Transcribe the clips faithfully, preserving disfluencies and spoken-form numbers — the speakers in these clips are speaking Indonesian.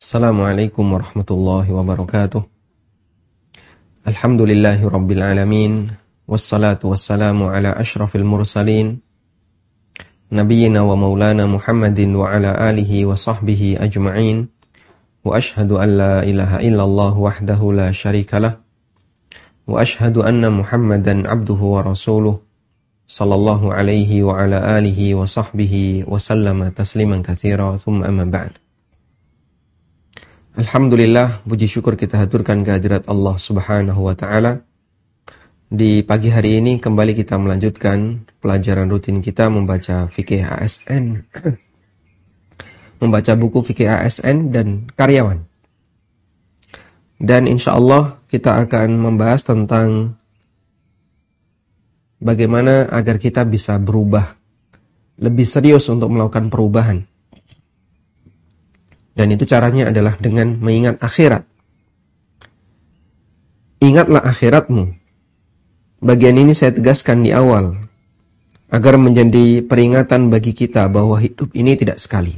Assalamualaikum warahmatullahi wabarakatuh. Alhamdulillahi rabbil alamin. Wassalatu wassalamu ala ashrafil mursalin Nabiyyina wa maulana Muhammadin wa ala alihi wa sahbihi ajma'in. Wa ashhadu an la ilaha illallah wahdahu la syarikalah. Wa ashhadu anna Muhammadan abduhu wa rasuluh sallallahu alaihi wa ala alihi wa sahbihi wa sallama tasliman katsira. Thumma amma ba'd. Alhamdulillah, puji syukur kita haturkan kehadirat Allah Subhanahu wa taala. Di pagi hari ini kembali kita melanjutkan pelajaran rutin kita membaca fikih A S N. Membaca buku fikih A S N dan karyawan. Dan insyaallah kita akan membahas tentang bagaimana agar kita bisa berubah, lebih serius untuk melakukan perubahan. Dan itu caranya adalah dengan mengingat akhirat. Ingatlah akhiratmu. Bagian ini saya tegaskan di awal, agar menjadi peringatan bagi kita bahwa hidup ini tidak sekali.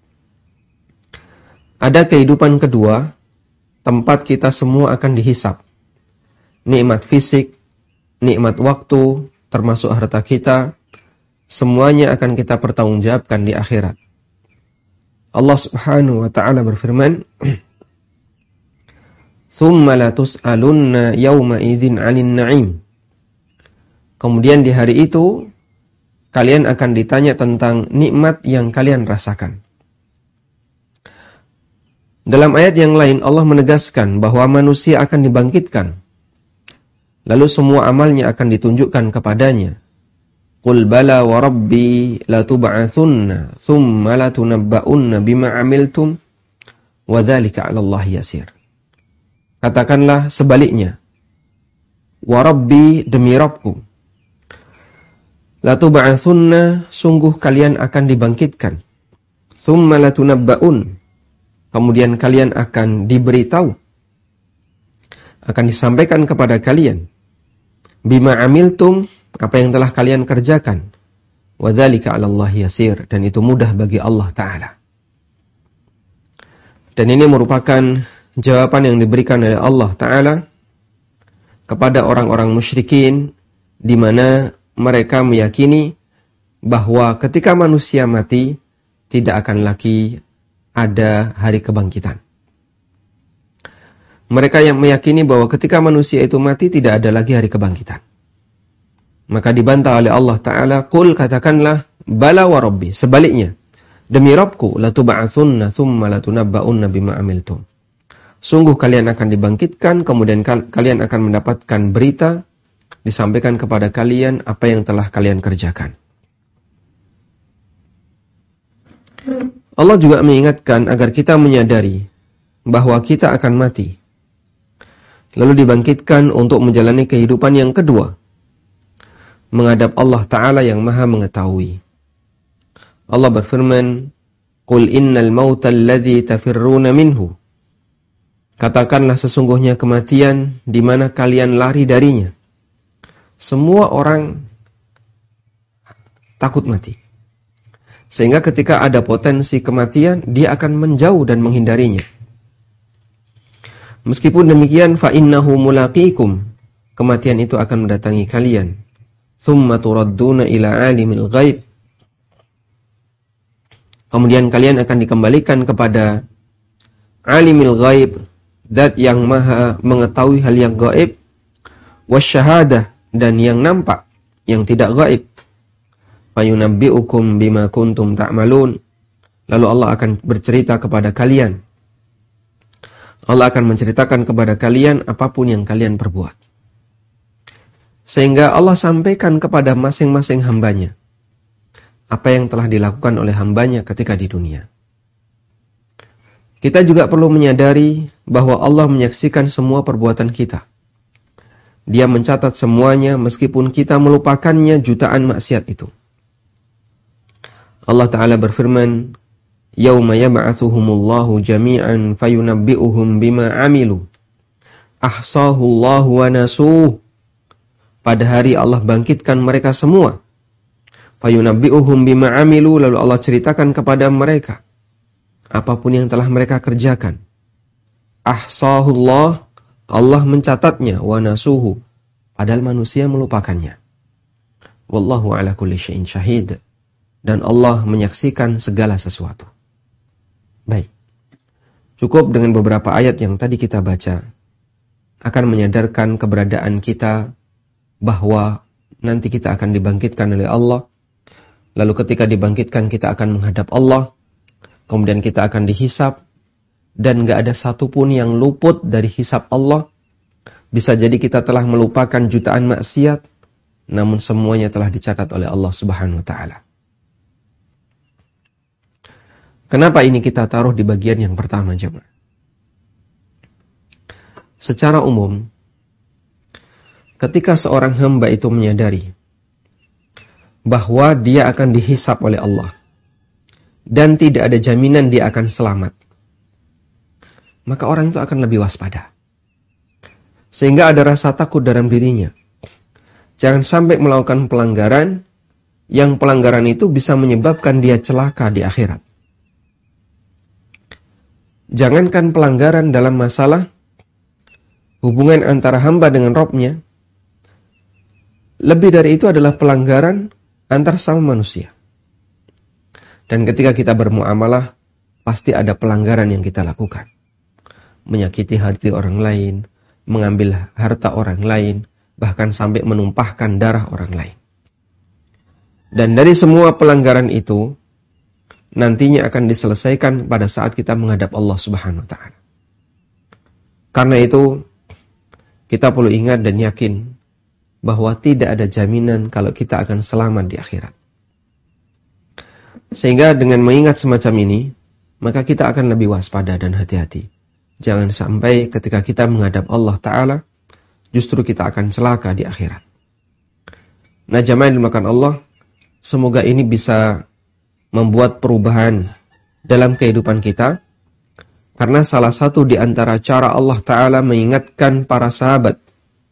Ada kehidupan kedua, tempat kita semua akan dihisap. Nikmat fisik, nikmat waktu, termasuk harta kita, semuanya akan kita pertanggungjawabkan di akhirat. Allah Subhanahu wa taala berfirman, "Tsumma la tus'alunna yawma idzin 'anil na'im." Kemudian di hari itu kalian akan ditanya tentang nikmat yang kalian rasakan. Dalam ayat yang lain Allah menegaskan bahwa manusia akan dibangkitkan. Lalu semua amalnya akan ditunjukkan kepadanya. Qul bala wa rabbi la tub'atsunna thumma la tunabba'unna bima 'amiltum wa dzalika 'ala Allah yasir. Katakanlah sebaliknya. Wa rabbi, demi Rabbku. La tub'atsunna, sungguh kalian akan dibangkitkan. Thumma la tunabba'un, kemudian kalian akan diberitahu, akan disampaikan kepada kalian. Bima 'amiltum, apa yang telah kalian kerjakan. Wa dzalika 'ala Allah yasir, dan itu mudah bagi Allah taala. Dan ini merupakan jawaban yang diberikan oleh Allah taala kepada orang-orang musyrikin, di mana mereka meyakini bahwa ketika manusia mati tidak akan lagi ada hari kebangkitan. Mereka yang meyakini bahwa ketika manusia itu mati tidak ada lagi hari kebangkitan. Maka dibantah oleh Allah Ta'ala, Qul, katakanlah, bala wa rabbi, sebaliknya, demi Rabbku, la tub'atsunna thumma la tunabba'unna bima 'amiltum. Sungguh kalian akan dibangkitkan, kemudian kalian akan mendapatkan berita, disampaikan kepada kalian apa yang telah kalian kerjakan. Allah juga mengingatkan agar kita menyadari bahwa kita akan mati, lalu dibangkitkan untuk menjalani kehidupan yang kedua, menghadap Allah Ta'ala yang maha mengetahui. Allah berfirman, Qul innal mauta alladhi tafirruna minhu. Katakanlah sesungguhnya kematian di mana kalian lari darinya. Semua orang takut mati. Sehingga ketika ada potensi kematian, dia akan menjauh dan menghindarinya. Meskipun demikian, fa innahu mulaqikum. Kematian itu akan mendatangi kalian. Tsumma turadduna ila alimil ghaib. Kemudian kalian akan dikembalikan kepada alimil ghaib, zat yang maha mengetahui hal yang gaib, wasyahadah, dan yang nampak, yang tidak gaib. Fayunabbi'ukum bima kuntum ta'malun. Lalu Allah akan bercerita kepada kalian. Allah akan menceritakan kepada kalian apapun yang kalian perbuat. Sehingga Allah sampaikan kepada masing-masing hambanya apa yang telah dilakukan oleh hambanya ketika di dunia. Kita juga perlu menyadari bahwa Allah menyaksikan semua perbuatan kita. Dia mencatat semuanya meskipun kita melupakannya jutaan maksiat itu. Allah Ta'ala berfirman, Yauma yab'atsuhumullahu jami'an fayunabbi'uhum bima 'amilu. Ahsahu Allahu wa nasuh. Pada hari Allah bangkitkan mereka semua. Fayunabbi'uhum bima 'amilu, lalu Allah ceritakan kepada mereka apapun yang telah mereka kerjakan. Ahsahullah, Allah mencatatnya, wa nasuhu, padahal manusia melupakannya. Wallahu ala kulli syai'in syahid, dan Allah menyaksikan segala sesuatu. Baik. Cukup dengan beberapa ayat yang tadi kita baca akan menyadarkan keberadaan kita bahwa nanti kita akan dibangkitkan oleh Allah. Lalu ketika dibangkitkan kita akan menghadap Allah. Kemudian kita akan dihisab. Dan gak ada satupun yang luput dari hisab Allah. Bisa jadi kita telah melupakan jutaan maksiat, namun semuanya telah dicatat oleh Allah Subhanahu wa taala. Kenapa ini kita taruh di bagian yang pertama, jemaah? Secara umum, ketika seorang hamba itu menyadari bahwa dia akan dihisab oleh Allah dan tidak ada jaminan dia akan selamat, maka orang itu akan lebih waspada. Sehingga ada rasa takut dalam dirinya. Jangan sampai melakukan pelanggaran yang pelanggaran itu bisa menyebabkan dia celaka di akhirat. Jangankan pelanggaran dalam masalah hubungan antara hamba dengan Rabb-nya, lebih dari itu adalah pelanggaran antar sama manusia. Dan ketika kita bermuamalah, pasti ada pelanggaran yang kita lakukan. Menyakiti hati orang lain, mengambil harta orang lain, bahkan sampai menumpahkan darah orang lain. Dan dari semua pelanggaran itu, nantinya akan diselesaikan pada saat kita menghadap Allah Subhanahu wa taala. Karena itu, kita perlu ingat dan yakin bahwa tidak ada jaminan kalau kita akan selamat di akhirat. Sehingga dengan mengingat semacam ini, maka kita akan lebih waspada dan hati-hati. Jangan sampai ketika kita menghadap Allah Ta'ala, justru kita akan celaka di akhirat. Nah, jamaah yang dimuliakan Allah, semoga ini bisa membuat perubahan dalam kehidupan kita. Karena salah satu di antara cara Allah Ta'ala mengingatkan para sahabat,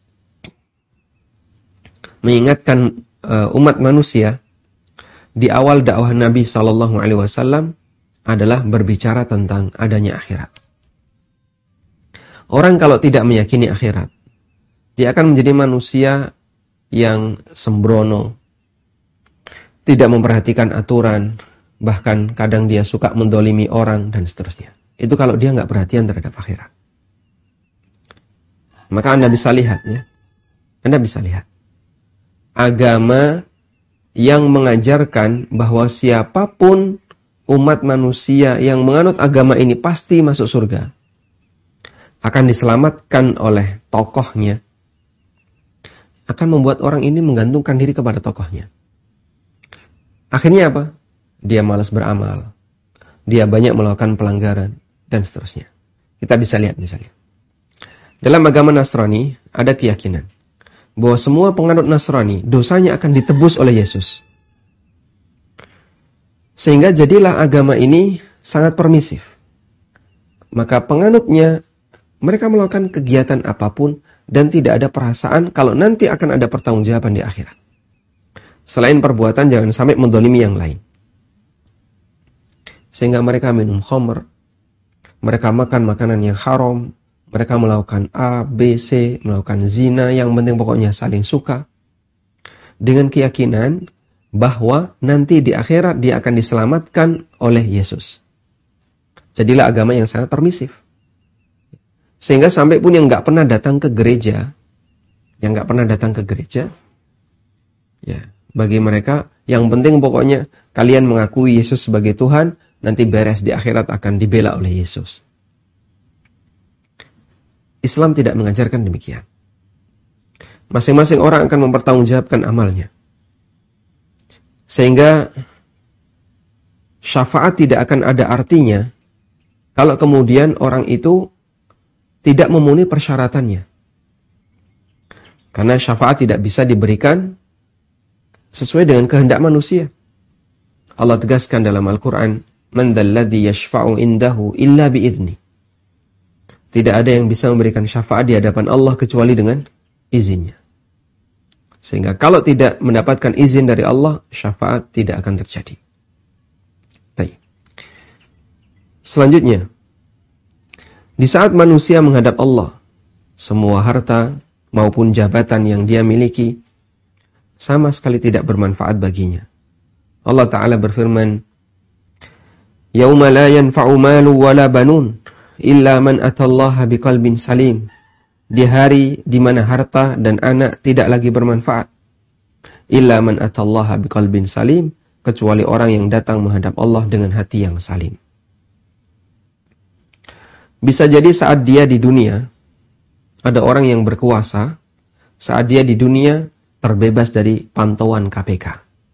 mengingatkan uh, umat manusia di awal dakwah Nabi shallallahu alaihi wasallam adalah berbicara tentang adanya akhirat. Orang kalau tidak meyakini akhirat, dia akan menjadi manusia yang sembrono, tidak memperhatikan aturan, bahkan kadang dia suka mendolimi orang dan seterusnya. Itu kalau dia nggak perhatian terhadap akhirat. Maka Anda bisa lihat ya, Anda bisa lihat agama yang mengajarkan bahwa siapapun umat manusia yang menganut agama ini pasti masuk surga, akan diselamatkan oleh tokohnya, akan membuat orang ini menggantungkan diri kepada tokohnya. Akhirnya apa? Dia malas beramal, dia banyak melakukan pelanggaran, dan seterusnya. Kita bisa lihat misalnya, dalam agama Nasrani ada keyakinan bahwa semua penganut Nasrani dosanya akan ditebus oleh Yesus. Sehingga jadilah agama ini sangat permisif. Maka penganutnya, mereka melakukan kegiatan apapun dan tidak ada perasaan kalau nanti akan ada pertanggungjawaban di akhirat. Selain perbuatan, jangan sampai mendolimi yang lain. Sehingga mereka minum khamr, mereka makan makanan yang haram, mereka melakukan A, B, C, melakukan zina, yang penting pokoknya saling suka. Dengan keyakinan bahwa nanti di akhirat dia akan diselamatkan oleh Yesus. Jadilah agama yang sangat permisif. Sehingga sampai pun yang gak pernah datang ke gereja, yang gak pernah datang ke gereja, ya, bagi mereka yang penting pokoknya kalian mengakui Yesus sebagai Tuhan, nanti beres di akhirat akan dibela oleh Yesus. Islam tidak mengajarkan demikian. Masing-masing orang akan mempertanggungjawabkan amalnya. Sehingga syafaat tidak akan ada artinya kalau kemudian orang itu tidak memenuhi persyaratannya. Karena syafaat tidak bisa diberikan sesuai dengan kehendak manusia. Allah tegaskan dalam Al-Quran, "Man dzalladzi yashfa'u indahu illa bi'idznih." Tidak ada yang bisa memberikan syafaat di hadapan Allah kecuali dengan izinnya. Sehingga kalau tidak mendapatkan izin dari Allah, syafaat tidak akan terjadi. Baik. Selanjutnya, di saat manusia menghadap Allah, semua harta maupun jabatan yang dia miliki sama sekali tidak bermanfaat baginya. Allah Ta'ala berfirman, Yauma la yanfa'u malu wala banun illa man atallaha biqalbin salim. Di hari di mana harta dan anak tidak lagi bermanfaat. Illa man atallaha biqalbin salim, kecuali orang yang datang menghadap Allah dengan hati yang salim. Bisa jadi saat dia di dunia, ada orang yang berkuasa, saat dia di dunia terbebas dari pantauan K P K.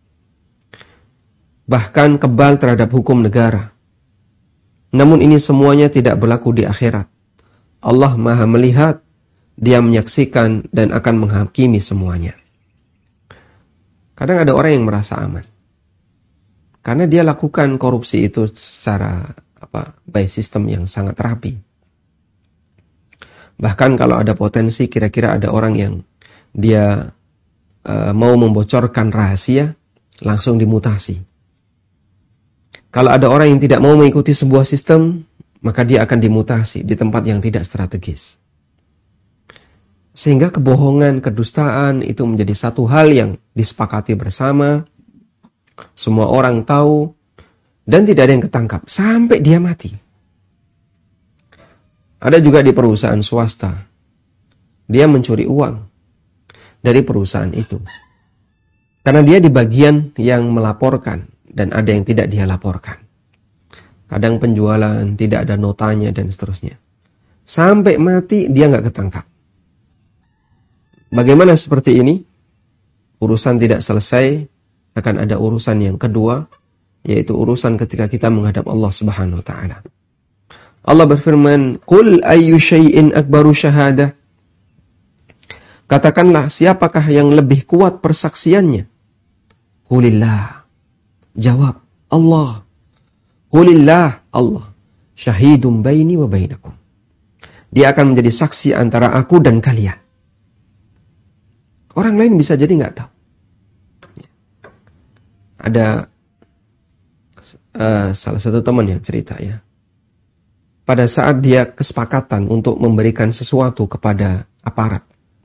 Bahkan kebal terhadap hukum negara. Namun ini semuanya tidak berlaku di akhirat. Allah Maha melihat, Dia menyaksikan dan akan menghakimi semuanya. Kadang ada orang yang merasa aman. Karena dia lakukan korupsi itu secara apa, by system yang sangat rapi. Bahkan kalau ada potensi kira-kira ada orang yang dia uh, mau membocorkan rahasia, langsung dimutasi. Kalau ada orang yang tidak mau mengikuti sebuah sistem, maka dia akan dimutasi di tempat yang tidak strategis. Sehingga kebohongan, kedustaan itu menjadi satu hal yang disepakati bersama, semua orang tahu, dan tidak ada yang ketangkap, sampai dia mati. Ada juga di perusahaan swasta, dia mencuri uang dari perusahaan itu. Karena dia di bagian yang melaporkan, dan ada yang tidak dia laporkan. Kadang penjualan, tidak ada notanya, dan seterusnya. Sampai mati, dia nggak ketangkap. Bagaimana seperti ini? Urusan tidak selesai, akan ada urusan yang kedua, yaitu urusan ketika kita menghadap Allah Subhanahu wa taala. Allah berfirman, "Qul ayyu syai'in akbaru syahadah?" Katakanlah, siapakah yang lebih kuat persaksiannya? Qulillah. Jawab, Allah. Qulillah, Allah. Syahidun baini wa bainakum. Dia akan menjadi saksi antara aku dan kalian. Orang lain bisa jadi nggak tahu. Ada uh, salah satu teman yang cerita ya. Pada saat dia kesepakatan untuk memberikan sesuatu kepada aparat.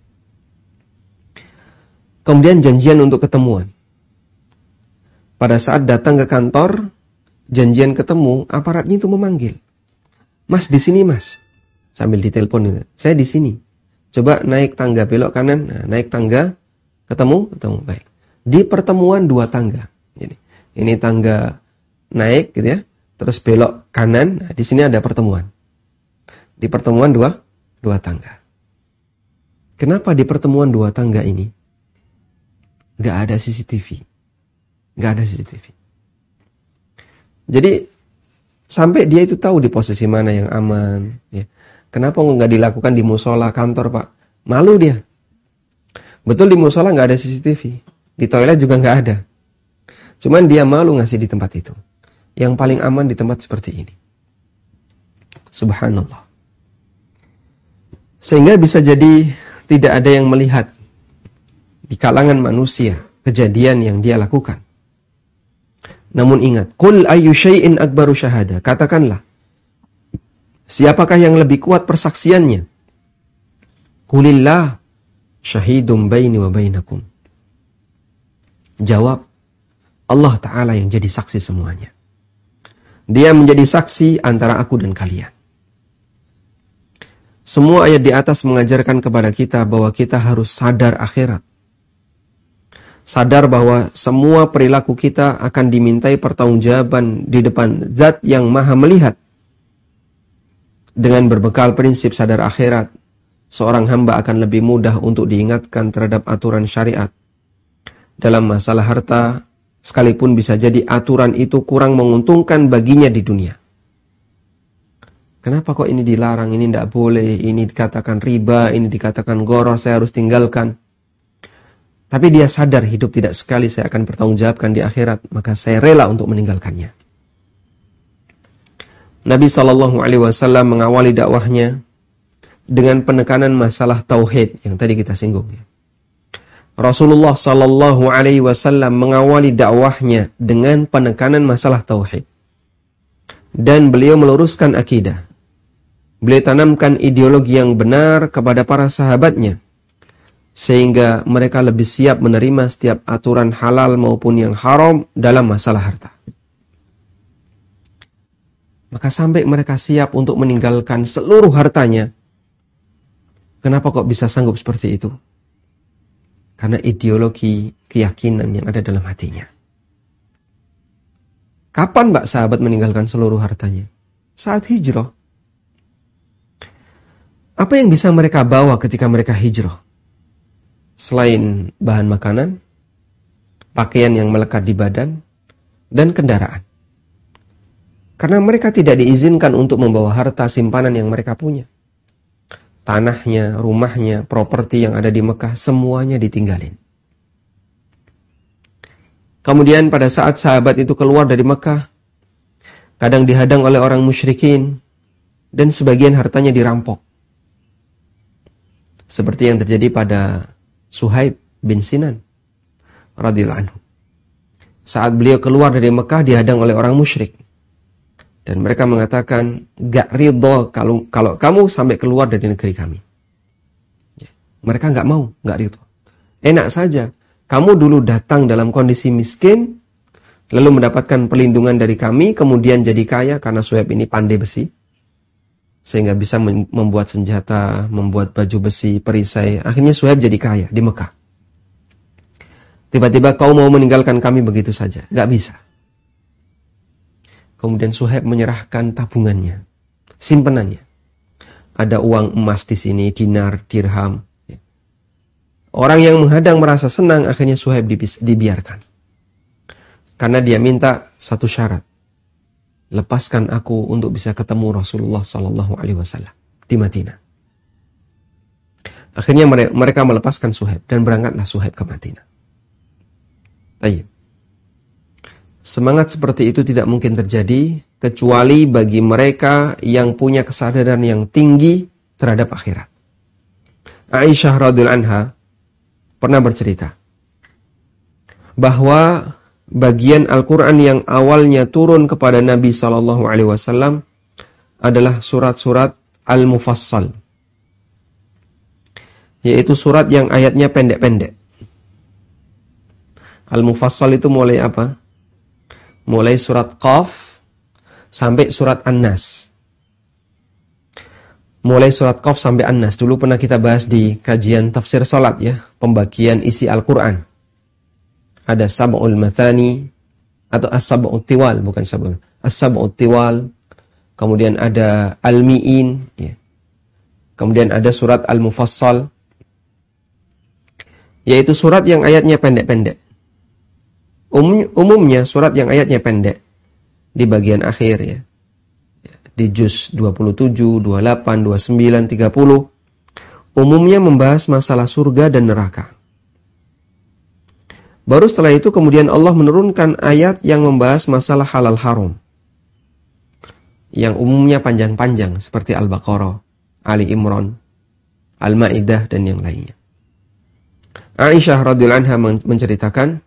Kemudian janjian untuk ketemuan. Pada saat datang ke kantor, janjian ketemu, aparatnya itu memanggil. Mas, di sini mas. Sambil ditelepon itu. Saya di sini. Coba naik tangga belok kanan, nah, naik tangga, ketemu, ketemu, baik. Di pertemuan dua tangga. Jadi, ini tangga naik gitu ya, terus belok kanan, nah, di sini ada pertemuan. Di pertemuan dua, dua tangga. Kenapa di pertemuan dua tangga ini nggak ada C C T V? Nggak ada C C T V. Jadi sampai dia itu tahu di posisi mana yang aman. Ya. Kenapa nggak dilakukan di musola kantor Pak? Malu dia. Betul di musola nggak ada C C T V, di toilet juga nggak ada. Cuman dia malu ngasih di tempat itu. Yang paling aman di tempat seperti ini. Subhanallah. Sehingga bisa jadi tidak ada yang melihat di kalangan manusia kejadian yang dia lakukan. Namun ingat, qul ayyu syai'in akbaru syahada. Katakanlah, siapakah yang lebih kuat persaksiannya? Qulillah syahidum baini wa bainakum. Jawab, Allah Ta'ala yang jadi saksi semuanya. Dia menjadi saksi antara aku dan kalian. Semua ayat di atas mengajarkan kepada kita bahwa kita harus sadar akhirat. Sadar bahwa semua perilaku kita akan dimintai pertanggungjawaban di depan Zat yang Maha melihat. Dengan berbekal prinsip sadar akhirat, seorang hamba akan lebih mudah untuk diingatkan terhadap aturan syariat. Dalam masalah harta, sekalipun bisa jadi aturan itu kurang menguntungkan baginya di dunia. Kenapa kok ini dilarang, ini tidak boleh, ini dikatakan riba, ini dikatakan gharar, saya harus tinggalkan. Tapi dia sadar hidup tidak sekali saya akan bertanggungjawabkan di akhirat, maka saya rela untuk meninggalkannya. Nabi shallallahu alaihi wasallam mengawali dakwahnya dengan penekanan masalah tauhid yang tadi kita singgung. Rasulullah shallallahu alaihi wasallam mengawali dakwahnya dengan penekanan masalah tauhid. dan beliau meluruskan akidah. Beliau tanamkan ideologi yang benar kepada para sahabatnya, sehingga mereka lebih siap menerima setiap aturan halal maupun yang haram dalam masalah harta. Maka sampai mereka siap untuk meninggalkan seluruh hartanya. Kenapa kok bisa sanggup seperti itu? Karena ideologi keyakinan yang ada dalam hatinya. Kapan mbak sahabat meninggalkan seluruh hartanya? Saat hijrah. Apa yang bisa mereka bawa ketika mereka hijrah? Selain bahan makanan, pakaian yang melekat di badan, dan kendaraan. Karena mereka tidak diizinkan untuk membawa harta simpanan yang mereka punya. Tanahnya, rumahnya, properti yang ada di Mekah, semuanya ditinggalin. Kemudian pada saat sahabat itu keluar dari Mekah, kadang dihadang oleh orang musyrikin, dan sebagian hartanya dirampok. Seperti yang terjadi pada Suhaib bin Sinan radhiyallahu anhu. Saat beliau keluar dari Mekah dihadang oleh orang musyrik. Dan mereka mengatakan, gak ridho kalau, kalau kamu sampai keluar dari negeri kami. Mereka gak mau, gak ridho. Enak saja, kamu dulu datang dalam kondisi miskin, lalu mendapatkan perlindungan dari kami, kemudian jadi kaya karena Suhaib ini pandai besi. Sehingga bisa membuat senjata, membuat baju besi, perisai. Akhirnya Suhaib jadi kaya di Mekah. Tiba-tiba kau mau meninggalkan kami begitu saja. Gak bisa. Kemudian Suhaib menyerahkan tabungannya, simpenannya. Ada uang emas di sini, dinar, dirham. Orang yang menghadang merasa senang, akhirnya Suhaib dibiarkan. Karena dia minta satu syarat. Lepaskan aku untuk bisa ketemu Rasulullah sallallahu alaihi wasallam di Madinah. Akhirnya mereka melepaskan Suhaib dan berangkatlah Suhaib ke Madinah. Baik. Semangat seperti itu tidak mungkin terjadi kecuali bagi mereka yang punya kesadaran yang tinggi terhadap akhirat. Aisyah radhiyallahu anha pernah bercerita bahwa bagian Al-Quran yang awalnya turun kepada Nabi sallallahu alaihi wasallam adalah surat-surat Al-Mufassal, yaitu surat yang ayatnya pendek-pendek. Al-Mufassal itu mulai apa? Mulai surat Qaf sampai surat An-Nas. Mulai surat Qaf sampai An-Nas. Dulu pernah kita bahas di kajian tafsir salat ya, pembagian isi Al-Quran. Ada Sab'ul Mathani atau As-Sab'ut Tiwal, bukan Sab'ul. As-Sab'ut Tiwal. Kemudian ada Al-Mi'in ya. Kemudian ada surat Al-Mufassal, yaitu surat yang ayatnya pendek-pendek. Umum, umumnya surat yang ayatnya pendek di bagian akhir ya. Di juz dua puluh tujuh, dua puluh delapan, dua puluh sembilan, tiga puluh umumnya membahas masalah surga dan neraka. Baru setelah itu kemudian Allah menurunkan ayat yang membahas masalah halal haram. Yang umumnya panjang-panjang seperti Al-Baqarah, Ali Imran, Al-Maidah dan yang lainnya. Aisyah radhiyallahu anha menceritakan,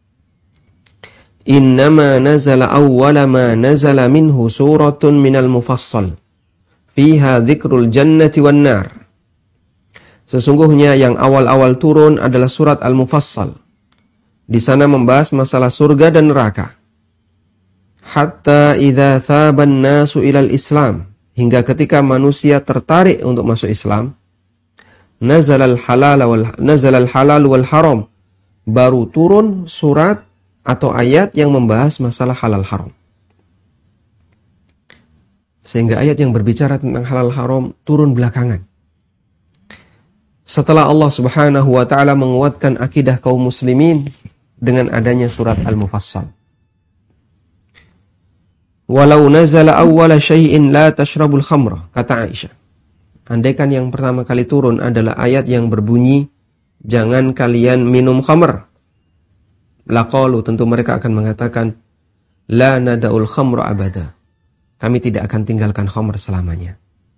Innama nazala awwala ma nazala minhu suratun minal mufassal fiha dzikrul jannati wan nar. Sesungguhnya yang awal-awal turun adalah surat Al-Mufassal. Di sana membahas masalah surga dan neraka. Hatta idza thaban nasu ilal Islam, hingga ketika manusia tertarik untuk masuk Islam, nazalal halal wal nazalal halal wal haram, baru turun surat atau ayat yang membahas masalah halal haram. Sehingga ayat yang berbicara tentang halal haram turun belakangan. Setelah Allah Subhanahu wa taala menguatkan akidah kaum muslimin dengan adanya surat Al-Mufassal. Walau nazala awwala syai'in la tashrabul khamra, kata Aisyah. Andaikan yang pertama kali turun adalah ayat yang berbunyi, jangan kalian minum khamr. Laqalu, tentu mereka akan mengatakan, la nada'ul khamra abada. Kami tidak akan tinggalkan khamr selamanya.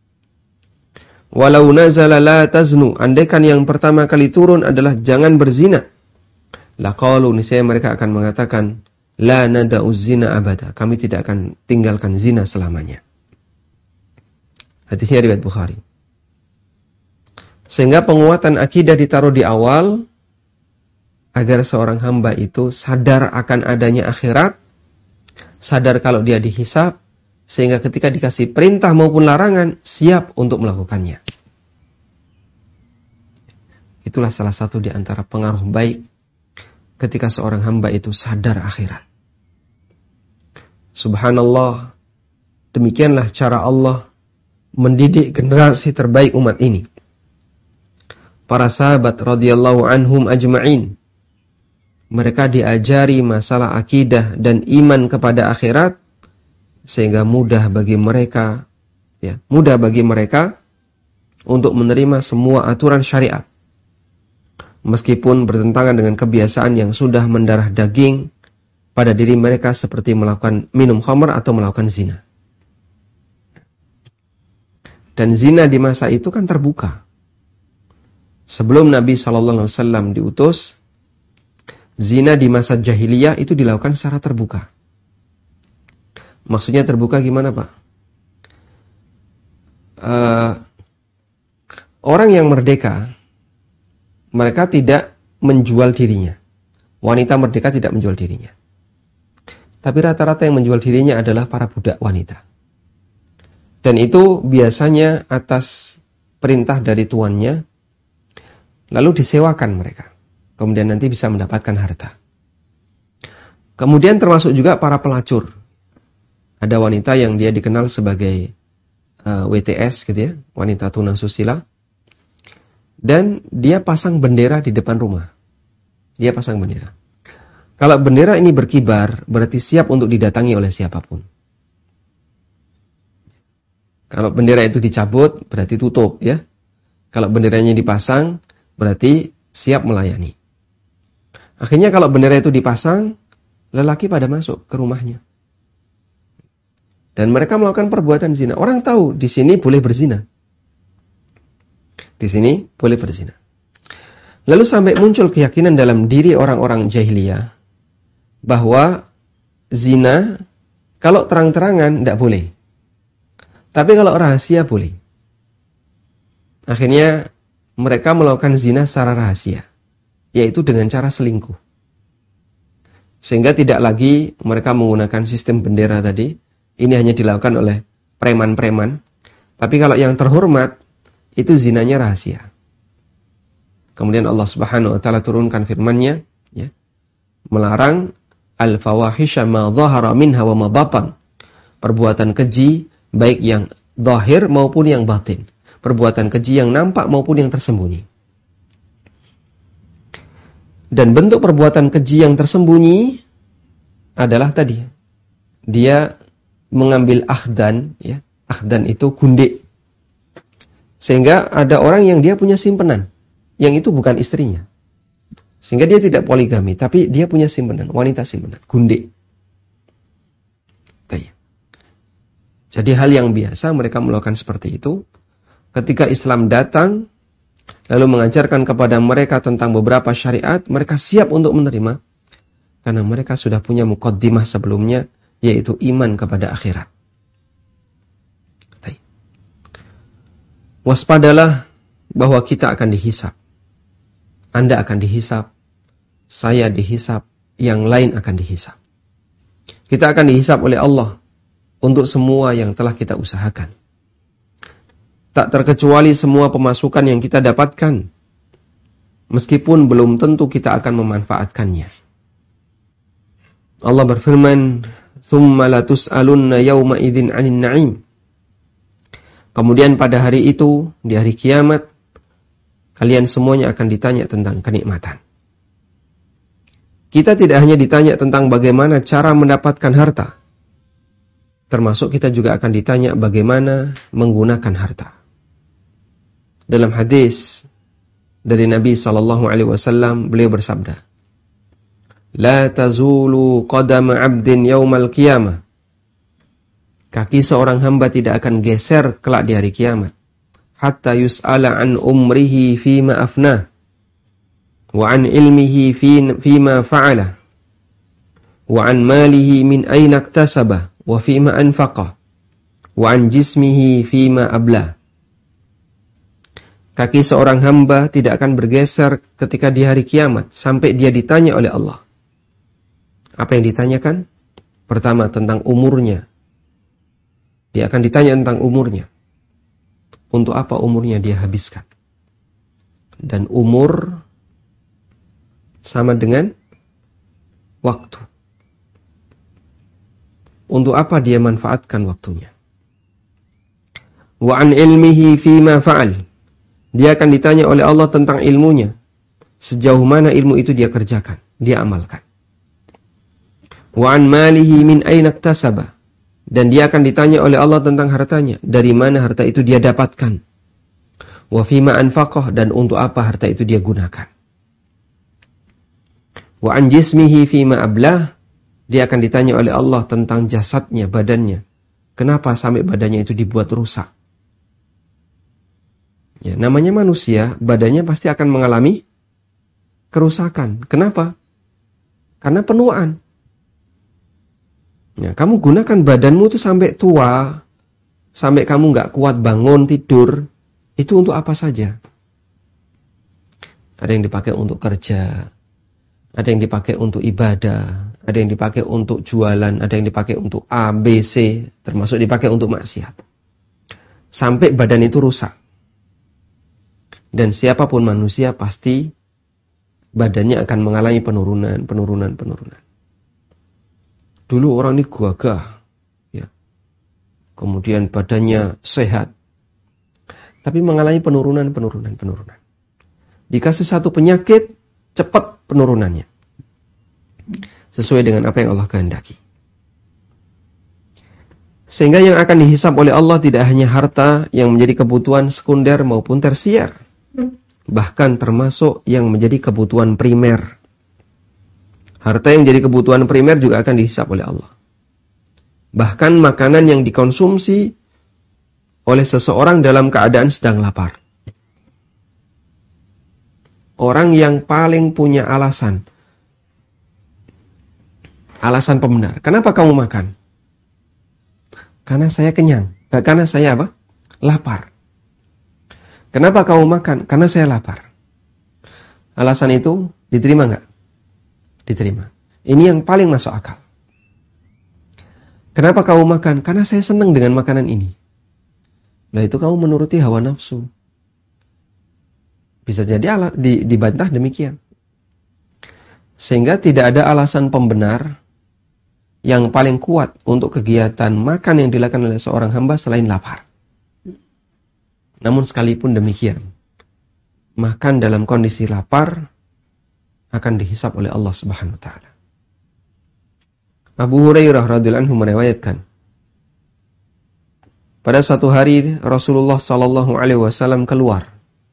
Walau nazala la taznu, andaikan yang pertama kali turun adalah jangan berzina. Laqalu, niscaya mereka akan mengatakan, La nada'u zina abada. Kami tidak akan tinggalkan zina selamanya. Hadisnya riwayat Bukhari. Sehingga penguatan akidah ditaruh di awal agar seorang hamba itu sadar akan adanya akhirat, sadar kalau dia dihisab, sehingga ketika dikasih perintah maupun larangan siap untuk melakukannya. Itulah salah satu di antara pengaruh baik ketika seorang hamba itu sadar akhirat. Subhanallah, demikianlah cara Allah mendidik generasi terbaik umat ini. Para sahabat radhiyallahu anhum ajma'in, mereka diajari masalah akidah dan iman kepada akhirat sehingga mudah bagi mereka ya, mudah bagi mereka untuk menerima semua aturan syariat. Meskipun bertentangan dengan kebiasaan yang sudah mendarah daging pada diri mereka seperti melakukan minum khamr atau melakukan zina. Dan zina di masa itu kan terbuka. Sebelum Nabi shallallahu alaihi wasallam diutus, zina di masa jahiliyah itu dilakukan secara terbuka. Maksudnya terbuka gimana, Pak? Uh, orang yang merdeka, mereka tidak menjual dirinya. Wanita merdeka tidak menjual dirinya. Tapi rata-rata yang menjual dirinya adalah para budak wanita. Dan itu biasanya atas perintah dari tuannya, lalu disewakan mereka. Kemudian nanti bisa mendapatkan harta. Kemudian termasuk juga para pelacur. Ada wanita yang dia dikenal sebagai uh, W T S gitu ya, wanita tunasusila. Dan dia pasang bendera di depan rumah. Dia pasang bendera. Kalau bendera ini berkibar, berarti siap untuk didatangi oleh siapapun. Kalau bendera itu dicabut, berarti tutup ya. Kalau benderanya dipasang, berarti siap melayani. Akhirnya kalau bendera itu dipasang, lelaki pada masuk ke rumahnya. Dan mereka melakukan perbuatan zina. Orang tahu di sini boleh berzina. Di sini boleh berzina. Lalu sampai muncul keyakinan dalam diri orang-orang jahiliyah bahwa zina kalau terang-terangan tidak boleh. Tapi kalau rahasia boleh. Akhirnya mereka melakukan zina secara rahasia, yaitu dengan cara selingkuh. Sehingga tidak lagi mereka menggunakan sistem bendera tadi. Ini hanya dilakukan oleh preman-preman. Tapi kalau yang terhormat, itu zinanya rahasia. Kemudian Allah Subhanahu wa taala turunkan firman-Nya ya, melarang al-fawahisha ma dhahara minha wa ma batan. Perbuatan keji baik yang zahir maupun yang batin. Perbuatan keji yang nampak maupun yang tersembunyi. Dan bentuk perbuatan keji yang tersembunyi adalah tadi dia mengambil akhdan ya. Akhdan itu gundik. Sehingga ada orang yang dia punya simpenan, yang itu bukan istrinya. Sehingga dia tidak poligami, tapi dia punya simpenan, wanita simpenan, gundik. Jadi hal yang biasa mereka melakukan seperti itu. Ketika Islam datang, lalu mengajarkan kepada mereka tentang beberapa syariat, mereka siap untuk menerima. Karena mereka sudah punya muqaddimah sebelumnya, yaitu iman kepada akhirat. Waspadalah bahwa kita akan dihisab. Anda akan dihisab, saya dihisab, yang lain akan dihisab. Kita akan dihisab oleh Allah untuk semua yang telah kita usahakan. Tak terkecuali semua pemasukan yang kita dapatkan, meskipun belum tentu kita akan memanfaatkannya. Allah berfirman, "Tsumma latus'alunna yawma idzin 'anil na'im." Kemudian pada hari itu, di hari kiamat, kalian semuanya akan ditanya tentang kenikmatan. Kita tidak hanya ditanya tentang bagaimana cara mendapatkan harta, termasuk kita juga akan ditanya bagaimana menggunakan harta. Dalam hadis dari Nabi sallallahu alaihi wasallam, beliau bersabda, "La tazulu qadama 'abdin yaumal qiyamah." Kaki seorang hamba tidak akan geser kelak di hari kiamat. Hatta yus'ala an umrihi fima afnah, wa an ilmihi fima fa'ala, wa an malihi min aina iktasaba wa fima anfaqah wa an jismihi fima ablah. Kaki seorang hamba tidak akan bergeser ketika di hari kiamat sampai dia ditanya oleh Allah. Apa yang ditanyakan? Pertama, tentang umurnya. Dia akan ditanya tentang umurnya. Untuk apa umurnya dia habiskan? Dan umur sama dengan waktu. Untuk apa dia manfaatkan waktunya? Wa an ilmihi fima fa'al. Dia akan ditanya oleh Allah tentang ilmunya. Sejauh mana ilmu itu dia kerjakan, dia amalkan. Wa an malihi min aina iktasaba. Dan dia akan ditanya oleh Allah tentang hartanya, dari mana harta itu dia dapatkan. Wa fima anfaqah, dan untuk apa harta itu dia gunakan. Wa an jismihi fima ablah. Dia akan ditanya oleh Allah tentang jasadnya, badannya. Kenapa sampai badannya itu dibuat rusak? Ya, namanya manusia, badannya pasti akan mengalami kerusakan. Kenapa? Karena penuaan. Ya, kamu gunakan badanmu itu sampai tua, sampai kamu nggak kuat bangun, tidur, itu untuk apa saja? Ada yang dipakai untuk kerja, ada yang dipakai untuk ibadah, ada yang dipakai untuk jualan, ada yang dipakai untuk A, B, C, termasuk dipakai untuk maksiat. Sampai badan itu rusak. Dan siapapun manusia pasti badannya akan mengalami penurunan, penurunan, penurunan. Dulu orang ini gagah, ya. Kemudian badannya sehat, tapi mengalami penurunan, penurunan, penurunan. Dikasih satu penyakit, cepat penurunannya. Sesuai dengan apa yang Allah kehendaki. Sehingga yang akan dihisab oleh Allah tidak hanya harta yang menjadi kebutuhan sekunder maupun tersier. Bahkan termasuk yang menjadi kebutuhan primer. Harta yang jadi kebutuhan primer juga akan dihisab oleh Allah. Bahkan makanan yang dikonsumsi oleh seseorang dalam keadaan sedang lapar. Orang yang paling punya alasan. Alasan pembenar. Kenapa kamu makan? Karena saya kenyang. Karena saya apa? Lapar. Kenapa kamu makan? Karena saya lapar. Alasan itu diterima enggak? Diterima. Ini yang paling masuk akal. Kenapa kamu makan? Karena saya senang dengan makanan ini. Nah itu kamu menuruti hawa nafsu. Bisa jadi ala, di, dibantah demikian. Sehingga tidak ada alasan pembenar yang paling kuat untuk kegiatan makan yang dilakukan oleh seorang hamba selain lapar. Namun sekalipun demikian, makan dalam kondisi lapar akan dihisab oleh Allah Subhanahu wa taala. Abu Hurairah radhiyallahu anhu meriwayatkan, pada satu hari Rasulullah sallallahu alaihi wasallam keluar.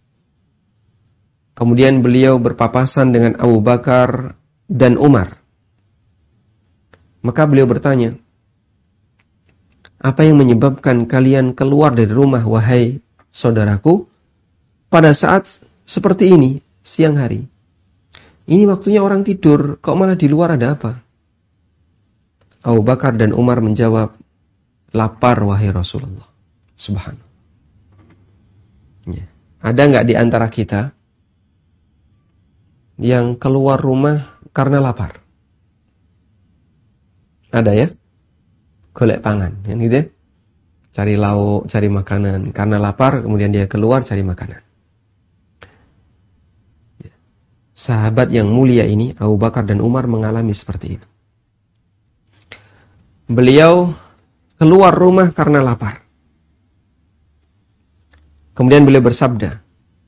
Kemudian beliau berpapasan dengan Abu Bakar dan Umar. Maka beliau bertanya, apa yang menyebabkan kalian keluar dari rumah, wahai saudaraku, pada saat seperti ini, siang hari? Ini waktunya orang tidur, kok malah di luar, ada apa? Abu Bakar dan Umar menjawab, lapar wahai Rasulullah. Subhanallah. Ya. Ada nggak di antara kita yang keluar rumah karena lapar? Ada ya? Golek pangan, yang gitu ya? Cari lauk, cari makanan. Karena lapar, kemudian dia keluar cari makanan. Sahabat yang mulia ini, Abu Bakar dan Umar, mengalami seperti itu. Beliau keluar rumah karena lapar. Kemudian beliau bersabda,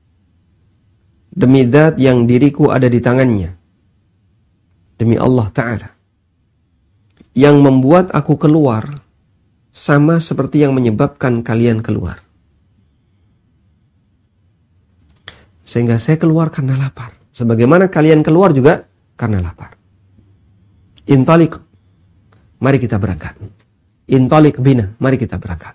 demi zat yang diriku ada di tangannya, demi Allah Ta'ala, yang membuat aku keluar sama seperti yang menyebabkan kalian keluar. Sehingga saya keluar karena lapar. Sebagaimana kalian keluar juga karena lapar. Intalik, mari kita berangkat. Intalik bina, mari kita berangkat.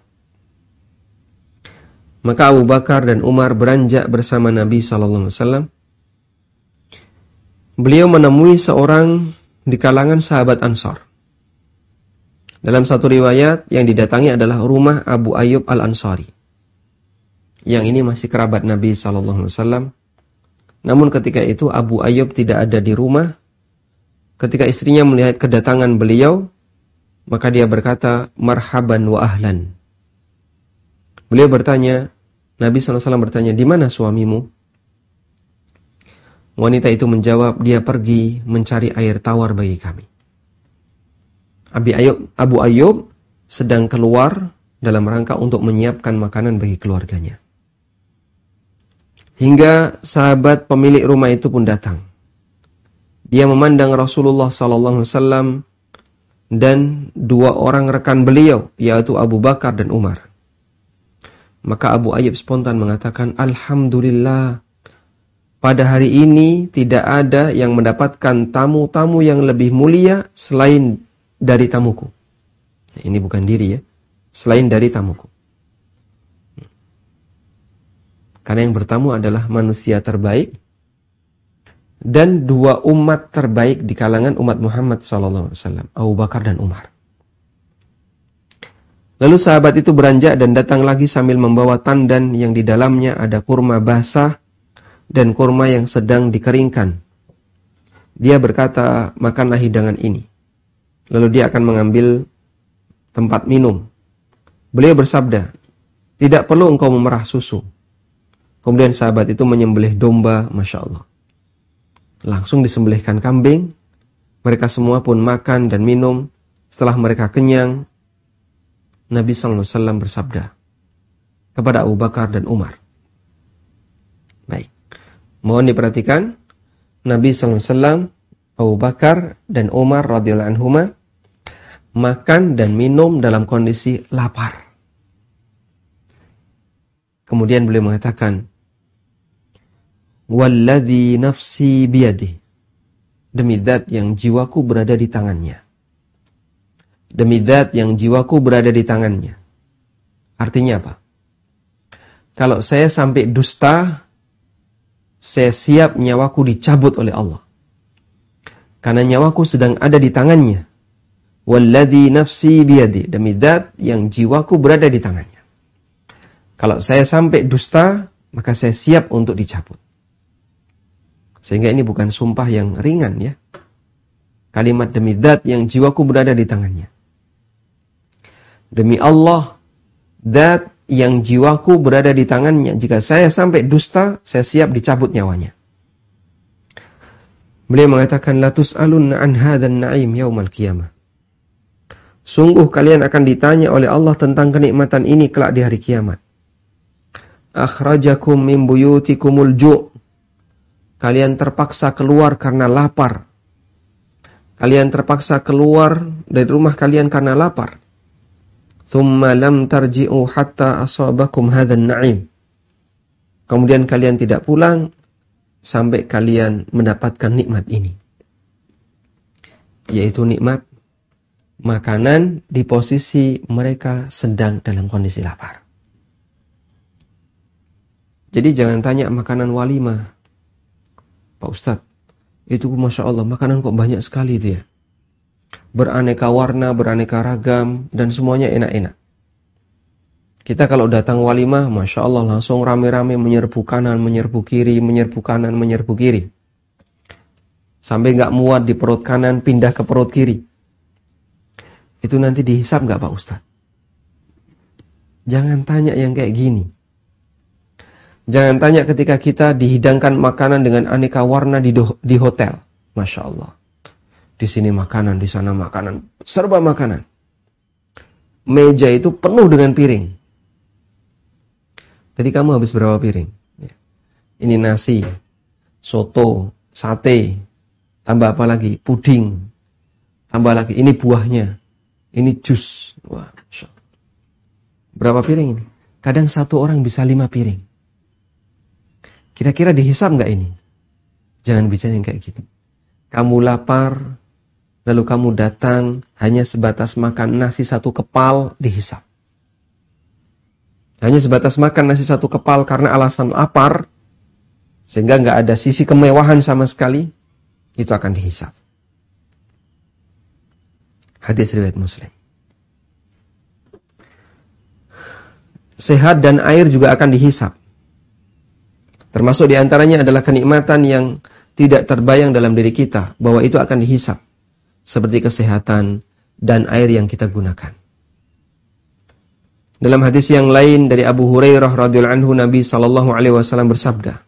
Maka Abu Bakar dan Umar beranjak bersama Nabi sallallahu alaihi wasallam. Beliau menemui seorang di kalangan sahabat Ansar. Dalam satu riwayat yang didatangi adalah rumah Abu Ayyub Al-Ansari. Yang ini masih kerabat Nabi sallallahu alaihi wasallam. Namun ketika itu Abu Ayyub tidak ada di rumah. Ketika istrinya melihat kedatangan beliau, maka dia berkata, "Marhaban wa ahlan." Beliau bertanya, Nabi sallallahu alaihi wasallam bertanya, "Di mana suamimu?" Wanita itu menjawab, "Dia pergi mencari air tawar bagi kami." Abi Ayyub, Abu Ayyub sedang keluar dalam rangka untuk menyiapkan makanan bagi keluarganya. Hingga sahabat pemilik rumah itu pun datang. Dia memandang Rasulullah sallallahu alaihi wasallam dan dua orang rekan beliau, yaitu Abu Bakar dan Umar. Maka Abu Ayyub spontan mengatakan, "Alhamdulillah, pada hari ini tidak ada yang mendapatkan tamu-tamu yang lebih mulia selain dari tamuku." Nah, ini bukan diri ya, selain dari tamuku. Karena yang bertamu adalah manusia terbaik dan dua umat terbaik di kalangan umat Muhammad sallallahu alaihi wasallam, Abu Bakar dan Umar. Lalu sahabat itu beranjak dan datang lagi sambil membawa tandan yang di dalamnya ada kurma basah dan kurma yang sedang dikeringkan. Dia berkata, "Makanlah hidangan ini." Lalu dia akan mengambil tempat minum. Beliau bersabda, "Tidak perlu engkau memerah susu." Kemudian sahabat itu menyembelih domba, Masya Allah. Langsung disembelihkan kambing. Mereka semua pun makan dan minum. Setelah mereka kenyang, Nabi sallallahu alaihi wasallam bersabda kepada Abu Bakar dan Umar. Baik. Mohon diperhatikan, Nabi sallallahu alaihi wasallam, Abu Bakar dan Umar radhiyallahu anhuma makan dan minum dalam kondisi lapar. Kemudian beliau mengatakan, "Walladzi nafsi biyadihi." Demi zat yang jiwaku berada di tangannya. Demi zat yang jiwaku berada di tangannya. Artinya apa? Kalau saya sampai dusta, saya siap nyawaku dicabut oleh Allah. Karena nyawaku sedang ada di tangannya. Walladzi nafsi biyadi. Demi zat yang jiwaku berada di tangannya. Kalau saya sampai dusta, maka saya siap untuk dicabut. Sehingga ini bukan sumpah yang ringan ya. Kalimat demi zat yang jiwaku berada di tangannya. Demi Allah, zat yang jiwaku berada di tangannya. Jika saya sampai dusta, saya siap dicabut nyawanya. Beliau mengatakan, "La tus'alunna an hadzal na'im yaumal qiyamah." Sungguh kalian akan ditanya oleh Allah tentang kenikmatan ini kelak di hari kiamat. Akhrajakum min buyutikumul ju'. Kalian terpaksa keluar karena lapar. Kalian terpaksa keluar dari rumah kalian karena lapar. Thumma lam tarji'u hatta asabakum hadzal na'im. Kemudian kalian tidak pulang sampai kalian mendapatkan nikmat ini. Yaitu nikmat makanan di posisi mereka sedang dalam kondisi lapar. Jadi jangan tanya makanan walimah. Pak Ustadz, itu Masya Allah makanan kok banyak sekali dia. Beraneka warna, beraneka ragam, dan semuanya enak-enak. Kita kalau datang walimah, Masya Allah langsung rame-rame menyerbu kanan, menyerbu kiri, menyerbu kanan, menyerbu kiri. Sampai gak muat di perut kanan, pindah ke perut kiri. Itu nanti dihisap gak Pak Ustadz? Jangan tanya yang kayak gini. Jangan tanya ketika kita dihidangkan makanan dengan aneka warna di, do, di hotel. Masya Allah. Di sini makanan, di sana makanan. Serba makanan. Meja itu penuh dengan piring. Jadi kamu habis berapa piring? Ini nasi, soto, sate, tambah apa lagi? Puding. Tambah lagi, ini buahnya. Ini jus. Wah, Masya Allah. Berapa piring ini? Kadang satu orang bisa lima piring. Kira-kira dihisap nggak ini? Jangan bicara yang kayak gitu. Kamu lapar, lalu kamu datang hanya sebatas makan nasi satu kepal, dihisap. Hanya sebatas makan nasi satu kepal karena alasan lapar, sehingga nggak ada sisi kemewahan sama sekali, itu akan dihisap. Hadis riwayat Muslim. Sehat dan air juga akan dihisap. Termasuk diantaranya adalah kenikmatan yang tidak terbayang dalam diri kita, bahwa itu akan dihisap. Seperti kesehatan dan air yang kita gunakan. Dalam hadis yang lain dari Abu Hurairah radhiyallahu anhu, Nabi sallallahu alaihi wasallam bersabda,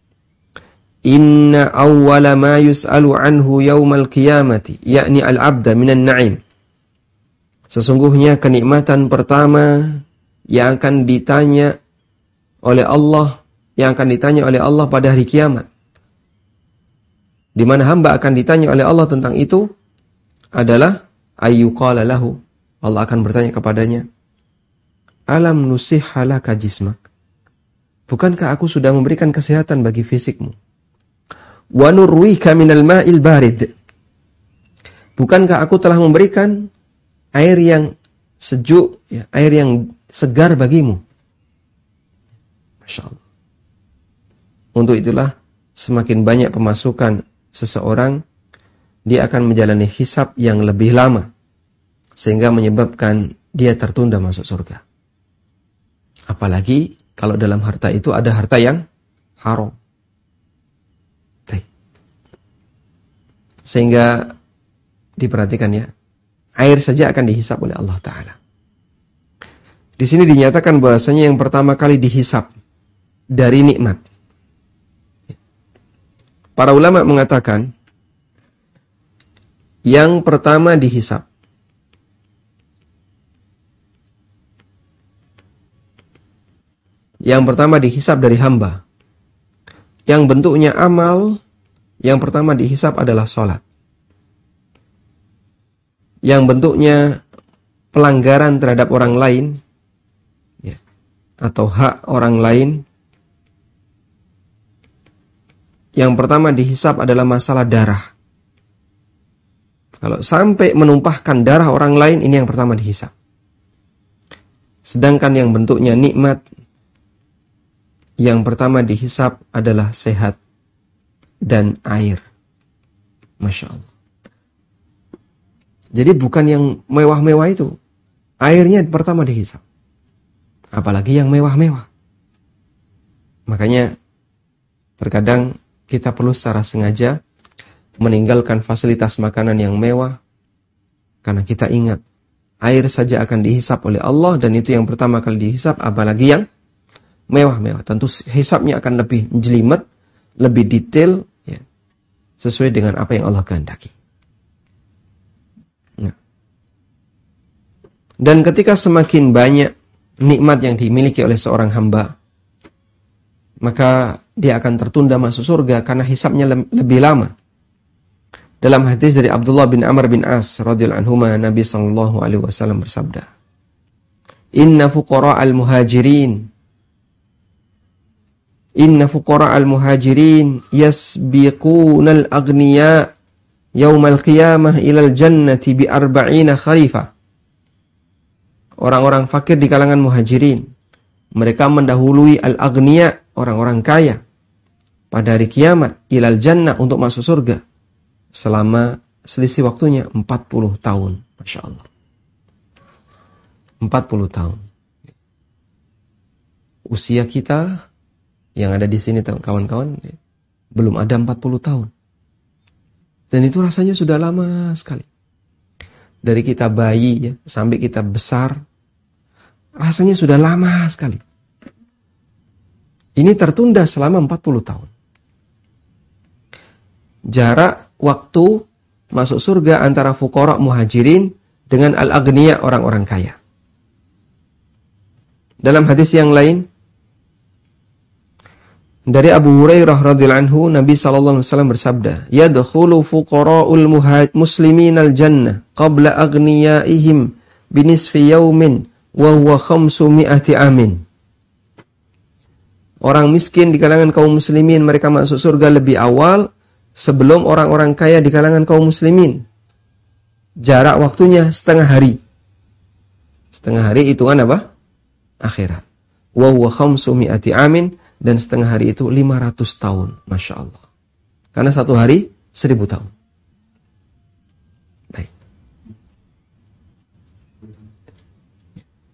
"Inna awwala ma yus'alu anhu yaumal qiyamati, yakni al-'abda minan na'im." Sesungguhnya kenikmatan pertama yang akan ditanya oleh Allah, yang akan ditanya oleh Allah pada hari kiamat, di mana hamba akan ditanya oleh Allah tentang itu, adalah ayyuqala lahu. Allah akan bertanya kepadanya, "Alam nusihha laka jismak?" Bukankah aku sudah memberikan kesehatan bagi fisikmu? "Wa nurwika minal ma'il barid." Bukankah aku telah memberikan air yang sejuk, ya, air yang segar bagimu? Masya Allah. Untuk itulah semakin banyak pemasukan seseorang, dia akan menjalani hisab yang lebih lama, sehingga menyebabkan dia tertunda masuk surga. Apalagi kalau dalam harta itu ada harta yang haram. Sehingga diperhatikan ya, air saja akan dihisab oleh Allah Ta'ala. Di sini dinyatakan bahwasanya yang pertama kali dihisab dari nikmat. Para ulama mengatakan yang pertama dihisab Yang pertama dihisab dari hamba, yang bentuknya amal. Yang pertama dihisab adalah sholat, yang bentuknya pelanggaran terhadap orang lain, ya, atau hak orang lain. Yang pertama dihisab adalah masalah darah. Kalau sampai menumpahkan darah orang lain, ini yang pertama dihisab. Sedangkan yang bentuknya nikmat, yang pertama dihisab adalah sehat dan air. Masya Allah. Jadi bukan yang mewah-mewah itu, airnya pertama dihisab. Apalagi yang mewah-mewah. Makanya terkadang kita perlu secara sengaja meninggalkan fasilitas makanan yang mewah, karena kita ingat air saja akan dihisab oleh Allah, dan itu yang pertama kali dihisab, apalagi yang mewah-mewah. Tentu hisabnya akan lebih jelimet, lebih detail, ya, sesuai dengan apa yang Allah kehendaki. Nah. Dan ketika semakin banyak nikmat yang dimiliki oleh seorang hamba, maka dia akan tertunda masuk surga karena hisabnya lebih lama. Dalam hadis dari Abdullah bin Amr bin As radhiyallahu anhuma, Nabi sallallahu alaihi wasallam bersabda, "Inna fuqara'al muhajirin Inna fuqara'al muhajirin yasbiqunal aghniya yaumal qiyamah ilal jannati bi arba'ina kharifah." Orang-orang fakir di kalangan muhajirin, mereka mendahului al-aghniya, orang-orang kaya, pada hari kiamat ilal jannah, untuk masuk surga, selama selisih waktunya empat puluh tahun. Masya Allah. empat puluh tahun. Usia kita yang ada di sini, kawan-kawan, belum ada empat puluh tahun. Dan itu rasanya sudah lama sekali. Dari kita bayi ya, sampai kita besar, rasanya sudah lama sekali. Ini tertunda selama empat puluh tahun. Jarak waktu masuk surga antara fuqara muhajirin dengan al-aghniya, orang-orang kaya. Dalam hadis yang lain dari Abu Hurairah radhiyallahu anhu, Nabi sallallahu alaihi wasallam bersabda, "Yadkhulu fuqara'ul muslimin al-jannah qabla aghniyaihim binisfi yaumin wa huwa khamsumi'ati amin." Orang miskin di kalangan kaum muslimin, mereka masuk surga lebih awal sebelum orang-orang kaya di kalangan kaum muslimin. Jarak waktunya setengah hari. Setengah hari hitungan apa? Akhirat. Wa huwa khamsumi'ati amin, dan setengah hari itu lima ratus tahun. Masya Allah. Karena satu hari seribu tahun. Baik.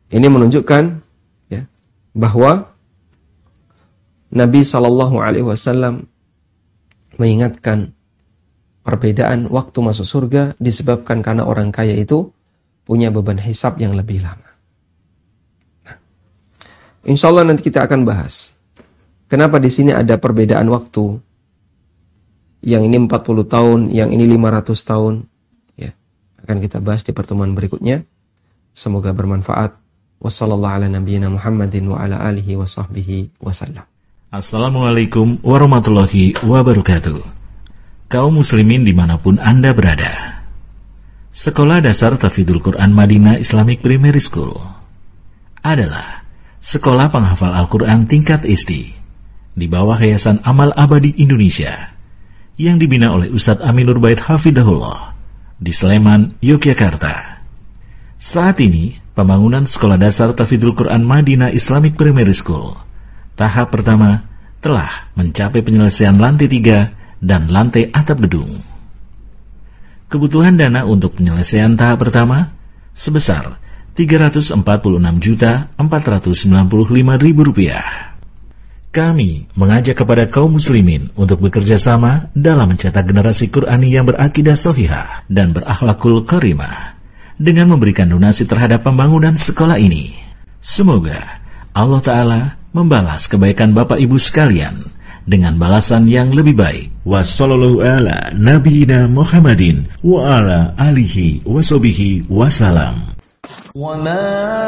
Ini menunjukkan ya, bahwa Nabi shallallahu alaihi wasallam mengingatkan perbedaan waktu masuk surga disebabkan karena orang kaya itu punya beban hisab yang lebih lama. Nah, insya Allah nanti kita akan bahas kenapa di sini ada perbedaan waktu. Yang ini empat puluh tahun, yang ini lima ratus tahun. Ya, akan kita bahas di pertemuan berikutnya. Semoga bermanfaat. Wassallallahu ala nabiyyina Muhammadin wa ala alihi wa sahbihi wasallam. Assalamualaikum warahmatullahi wabarakatuh. Kaum muslimin dimanapun Anda berada. Sekolah Dasar Tahfidzul Quran Madinah Islamic Primary School adalah sekolah penghafal Al-Quran tingkat S D di bawah Yayasan Amal Abadi Indonesia yang dibina oleh Ustadz Aminur Bait Hafidahullah di Sleman, Yogyakarta. Saat ini, pembangunan Sekolah Dasar Tahfidzul Quran Madinah Islamic Primary School tahap pertama telah mencapai penyelesaian lantai tiga dan lantai atap gedung. Kebutuhan dana untuk penyelesaian tahap pertama sebesar tiga ratus empat puluh enam juta empat ratus sembilan puluh lima ribu rupiah. Kami mengajak kepada kaum muslimin untuk bekerja sama dalam mencetak generasi Qur'ani yang berakidah shahihah dan berakhlakul karimah dengan memberikan donasi terhadap pembangunan sekolah ini. Semoga Allah Ta'ala membalas kebaikan Bapak Ibu sekalian dengan balasan yang lebih baik. Wassallallahu ala nabiyina Muhammadin wa ala alihi wa sahbihi wasalam. Wa ma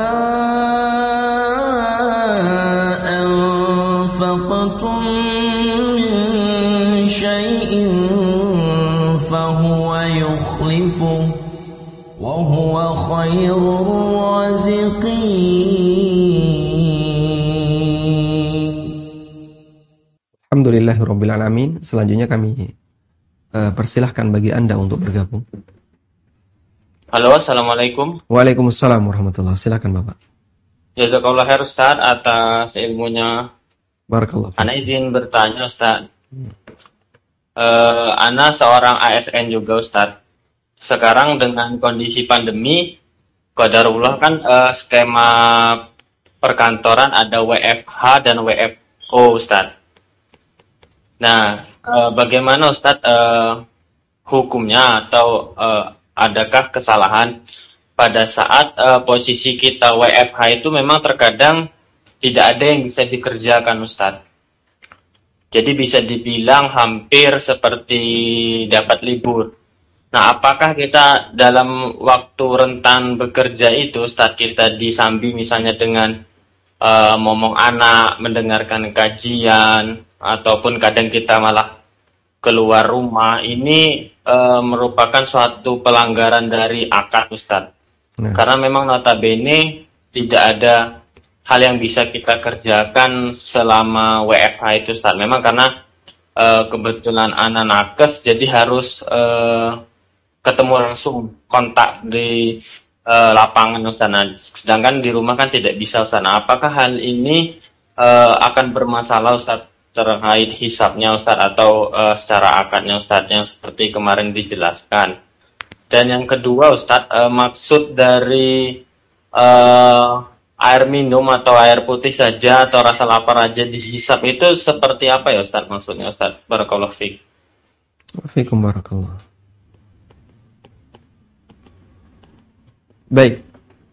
anfaqtum min syai'in fahuwa yukhlifuh wa huwa khairur raziqin. Alhamdulillahirabbil alamin. Selanjutnya kami uh, persilahkan bagi Anda untuk bergabung. Halo, assalamualaikum. Waalaikumsalam warahmatullahi. Silakan Bapak. Jazakallah khair Ustaz atas ilmunya. Barakallah. Ana izin bertanya Ustaz. Hmm. Uh, Ana seorang A S N juga Ustaz. Sekarang dengan kondisi pandemi, qadarullah kan uh, skema perkantoran ada W F H dan W F O Ustaz. Nah, uh, bagaimana Ustaz uh, hukumnya atau uh, adakah kesalahan pada saat uh, posisi kita W F H itu memang terkadang tidak ada yang bisa dikerjakan Ustaz. Jadi bisa dibilang hampir seperti dapat libur. Nah, apakah kita dalam waktu rentan bekerja itu Ustaz kita disambi misalnya dengan uh, ngomong anak, mendengarkan kajian, ataupun kadang kita malah keluar rumah, ini e, merupakan suatu pelanggaran dari akad Ustaz. Nah. Karena memang notabene tidak ada hal yang bisa kita kerjakan selama W F H itu Ustaz. Memang karena e, kebetulan anak nakes, jadi harus e, ketemu langsung kontak di e, lapangan Ustaz. Nah, sedangkan di rumah kan tidak bisa Ustaz. Nah, apakah hal ini e, akan bermasalah Ustaz terkait hisabnya Ustaz atau uh, secara akadnya Ustaz yang seperti kemarin dijelaskan. Dan yang kedua Ustaz, uh, maksud dari uh, air minum atau air putih saja atau rasa lapar aja dihisab itu seperti apa ya Ustaz maksudnya Ustaz? Barakallahu fiik. Fiikum barakallah. Baik.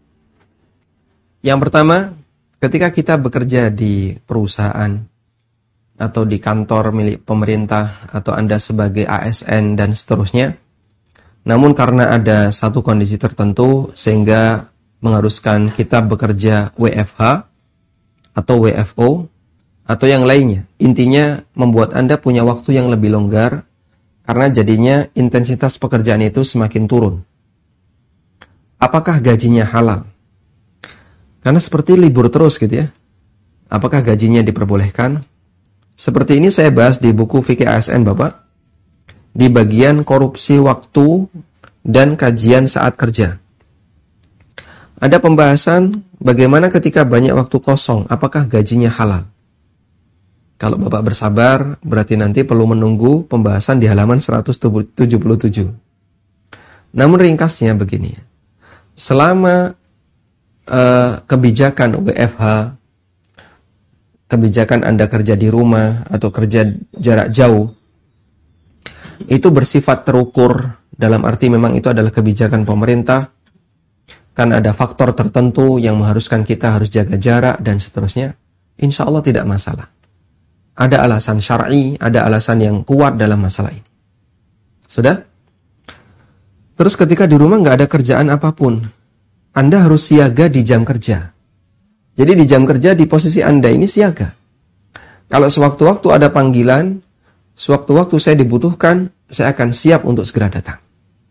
Yang pertama, ketika kita bekerja di perusahaan atau di kantor milik pemerintah, atau Anda sebagai A S N dan seterusnya. Namun karena ada satu kondisi tertentu sehingga mengharuskan kita bekerja W F H atau W F O atau yang lainnya. Intinya membuat Anda punya waktu yang lebih longgar karena jadinya intensitas pekerjaan itu semakin turun. Apakah gajinya halal? Karena seperti libur terus gitu ya. Apakah gajinya diperbolehkan? Seperti ini saya bahas di buku Fikih A S N Bapak, di bagian korupsi waktu dan kajian saat kerja. Ada pembahasan bagaimana ketika banyak waktu kosong, apakah gajinya halal. Kalau Bapak bersabar, berarti nanti perlu menunggu pembahasan di halaman seratus tujuh puluh tujuh. Namun ringkasnya begini, selama uh, kebijakan W F H, kebijakan Anda kerja di rumah atau kerja jarak jauh, itu bersifat terukur, dalam arti memang itu adalah kebijakan pemerintah, kan ada faktor tertentu yang mengharuskan kita harus jaga jarak dan seterusnya, insya Allah tidak masalah. Ada alasan syar'i, ada alasan yang kuat dalam masalah ini. Sudah? Terus ketika di rumah nggak ada kerjaan apapun, Anda harus siaga di jam kerja. Jadi di jam kerja di posisi Anda ini siaga. Kalau sewaktu-waktu ada panggilan, sewaktu-waktu saya dibutuhkan, saya akan siap untuk segera datang.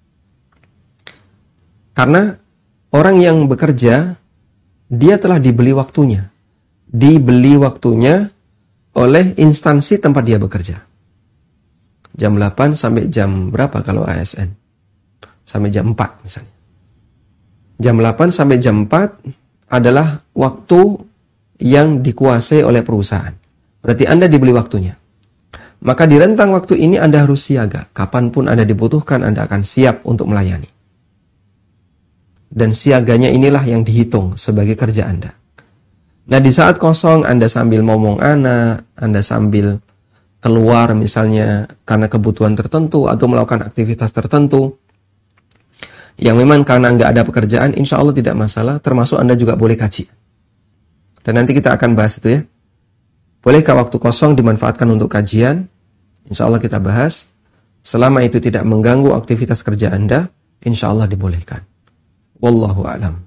Karena orang yang bekerja, dia telah dibeli waktunya. Dibeli waktunya oleh instansi tempat dia bekerja. Jam delapan sampai jam berapa kalau A S N? Sampai jam empat misalnya. Jam delapan sampai jam empat adalah waktu yang dikuasai oleh perusahaan. Berarti Anda dibeli waktunya. Maka di rentang waktu ini Anda harus siaga. Kapanpun Anda dibutuhkan, Anda akan siap untuk melayani. Dan siaganya inilah yang dihitung sebagai kerja Anda. Nah, di saat kosong Anda sambil ngomong anak, Anda sambil keluar misalnya karena kebutuhan tertentu atau melakukan aktivitas tertentu yang memang karena nggak ada pekerjaan, insya Allah tidak masalah, termasuk Anda juga boleh kaji. Dan nanti kita akan bahas itu ya. Bolehkah waktu kosong dimanfaatkan untuk kajian? Insya Allah kita bahas. Selama itu tidak mengganggu aktivitas kerja Anda, insya Allah dibolehkan. Wallahu a'lam.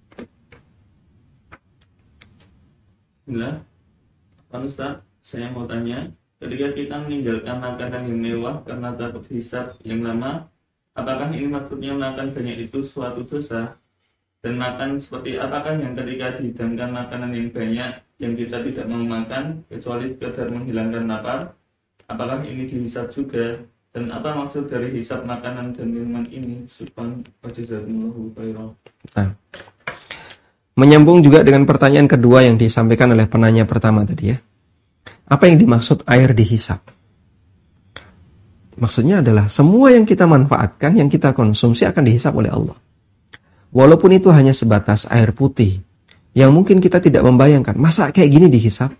Bismillah. Pak Ustaz, saya mau tanya, ketika kita meninggalkan makanan yang mewah karena takut hisab yang lama, apakah ini maksudnya makan banyak itu suatu dosa? Dan makan seperti apakah yang ketika dihidangkan makanan yang banyak yang kita tidak mau makan kecuali sekedar menghilangkan lapar? Apakah ini dihisab juga? Dan apa maksud dari hisab makanan dan minuman ini? Subhan wa jazakumullahu khairan. Nah, menyambung juga dengan pertanyaan kedua yang disampaikan oleh penanya pertama tadi ya. Apa yang dimaksud air dihisab? Maksudnya adalah semua yang kita manfaatkan, yang kita konsumsi akan dihisab oleh Allah. Walaupun itu hanya sebatas air putih, yang mungkin kita tidak membayangkan, masa kayak gini dihisab?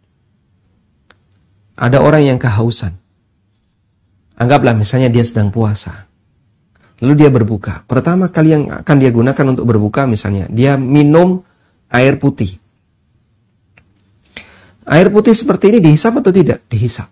Ada orang yang kehausan. Anggaplah misalnya dia sedang puasa. Lalu dia berbuka. Pertama kali yang akan dia gunakan untuk berbuka misalnya, dia minum air putih. Air putih seperti ini dihisab atau tidak? Dihisab.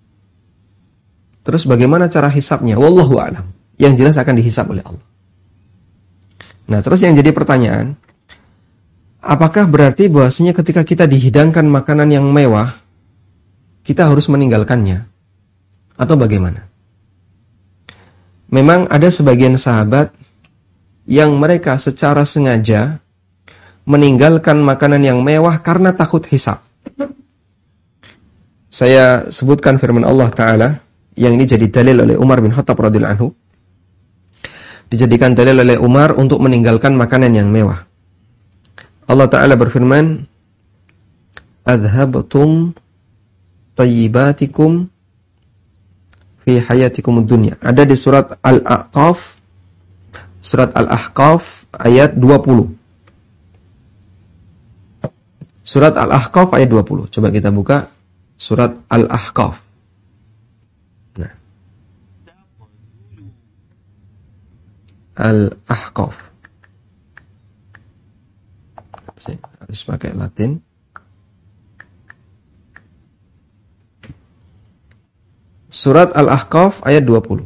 Terus bagaimana cara hisabnya? Wallahu a'lam. Yang jelas akan dihisab oleh Allah. Nah, terus yang jadi pertanyaan, apakah berarti bahwasanya ketika kita dihidangkan makanan yang mewah, kita harus meninggalkannya? Atau bagaimana? Memang ada sebagian sahabat yang mereka secara sengaja meninggalkan makanan yang mewah karena takut hisab. Saya sebutkan firman Allah Ta'ala, yang ini jadi dalil oleh Umar bin Khattab radhiyallahu anhu. Dijadikan dalil oleh Umar untuk meninggalkan makanan yang mewah. Allah Ta'ala berfirman, "Adhabtum tayyibatikum fi hayatikum dunya." Ada di surat Al-Ahqaf, surat Al-Ahqaf ayat dua puluh. Surat Al-Ahqaf ayat dua puluh. Coba kita buka surat Al-Ahqaf. Nah. Al-Ahqaf. Harus pakai Latin. Surat Al-Ahqaf ayat dua puluh.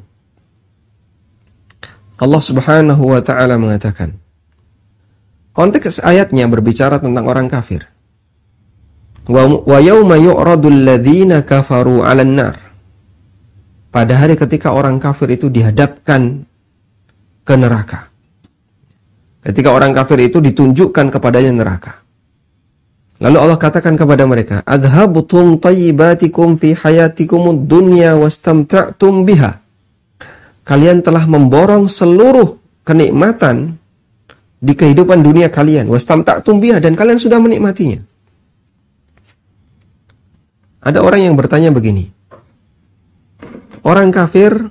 Allah Subhanahu wa taala mengatakan, konteks ayatnya berbicara tentang orang kafir. Wa yauma yu'radul ladzina kafaru 'alan nar. Pada hari ketika orang kafir itu dihadapkan ke neraka. Ketika orang kafir itu ditunjukkan kepadanya neraka. Lalu Allah katakan kepada mereka, "Adhabtum tayyibatikum fi hayatikumud dunya wastamta'tum biha." Kalian telah memborong seluruh kenikmatan di kehidupan dunia kalian, wastamta'tum biha, dan kalian sudah menikmatinya. Ada orang yang bertanya begini, Orang kafir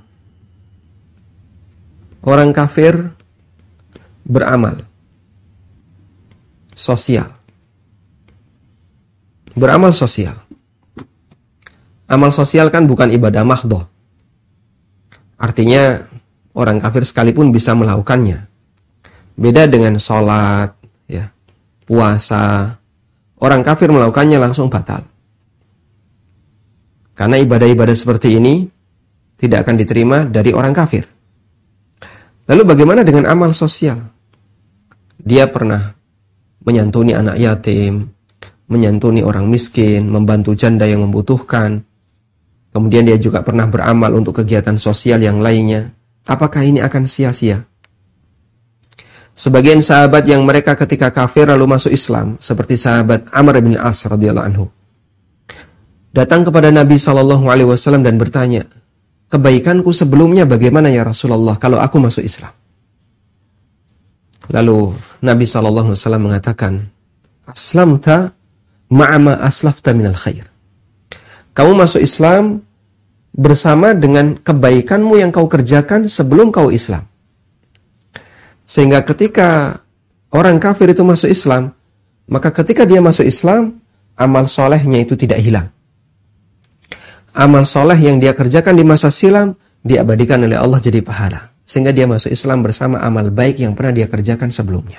Orang kafir beramal. sosial. Beramal sosial. Amal sosial kan bukan ibadah mahdhah. Artinya orang kafir sekalipun bisa melakukannya. Beda dengan sholat, ya, puasa. Orang kafir melakukannya langsung batal. Karena ibadah-ibadah seperti ini tidak akan diterima dari orang kafir. Lalu bagaimana dengan amal sosial? Dia pernah menyantuni anak yatim, menyantuni orang miskin, membantu janda yang membutuhkan. Kemudian dia juga pernah beramal untuk kegiatan sosial yang lainnya. Apakah ini akan sia-sia? Sebagian sahabat yang mereka ketika kafir lalu masuk Islam, seperti sahabat Amr bin As radhiyallahu anhu, datang kepada Nabi shallallahu alaihi wasallam dan bertanya, kebaikanku sebelumnya bagaimana ya Rasulullah kalau aku masuk Islam? Lalu Nabi shallallahu alaihi wasallam mengatakan, aslamta ma'ama aslafta minal khair. Kamu masuk Islam bersama dengan kebaikanmu yang kau kerjakan sebelum kau Islam. Sehingga ketika orang kafir itu masuk Islam, maka ketika dia masuk Islam, amal solehnya itu tidak hilang. Amal soleh yang dia kerjakan di masa silam diabadikan oleh Allah jadi pahala, sehingga dia masuk Islam bersama amal baik yang pernah dia kerjakan sebelumnya.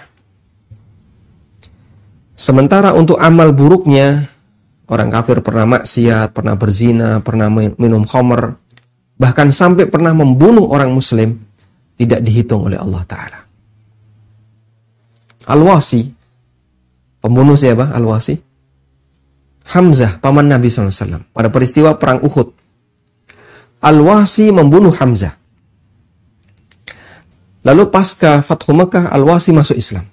Sementara untuk amal buruknya, orang kafir pernah maksiat, pernah berzina, pernah minum khamr, bahkan sampai pernah membunuh orang muslim, tidak dihitung oleh Allah Ta'ala. Al-Wasi, pembunuh siapa? Al-Wasi Hamzah, paman Nabi shallallahu alaihi wasallam, pada peristiwa perang Uhud. Al-Wasi membunuh Hamzah. Lalu pasca Fathu Makkah, Al-Wasi masuk Islam.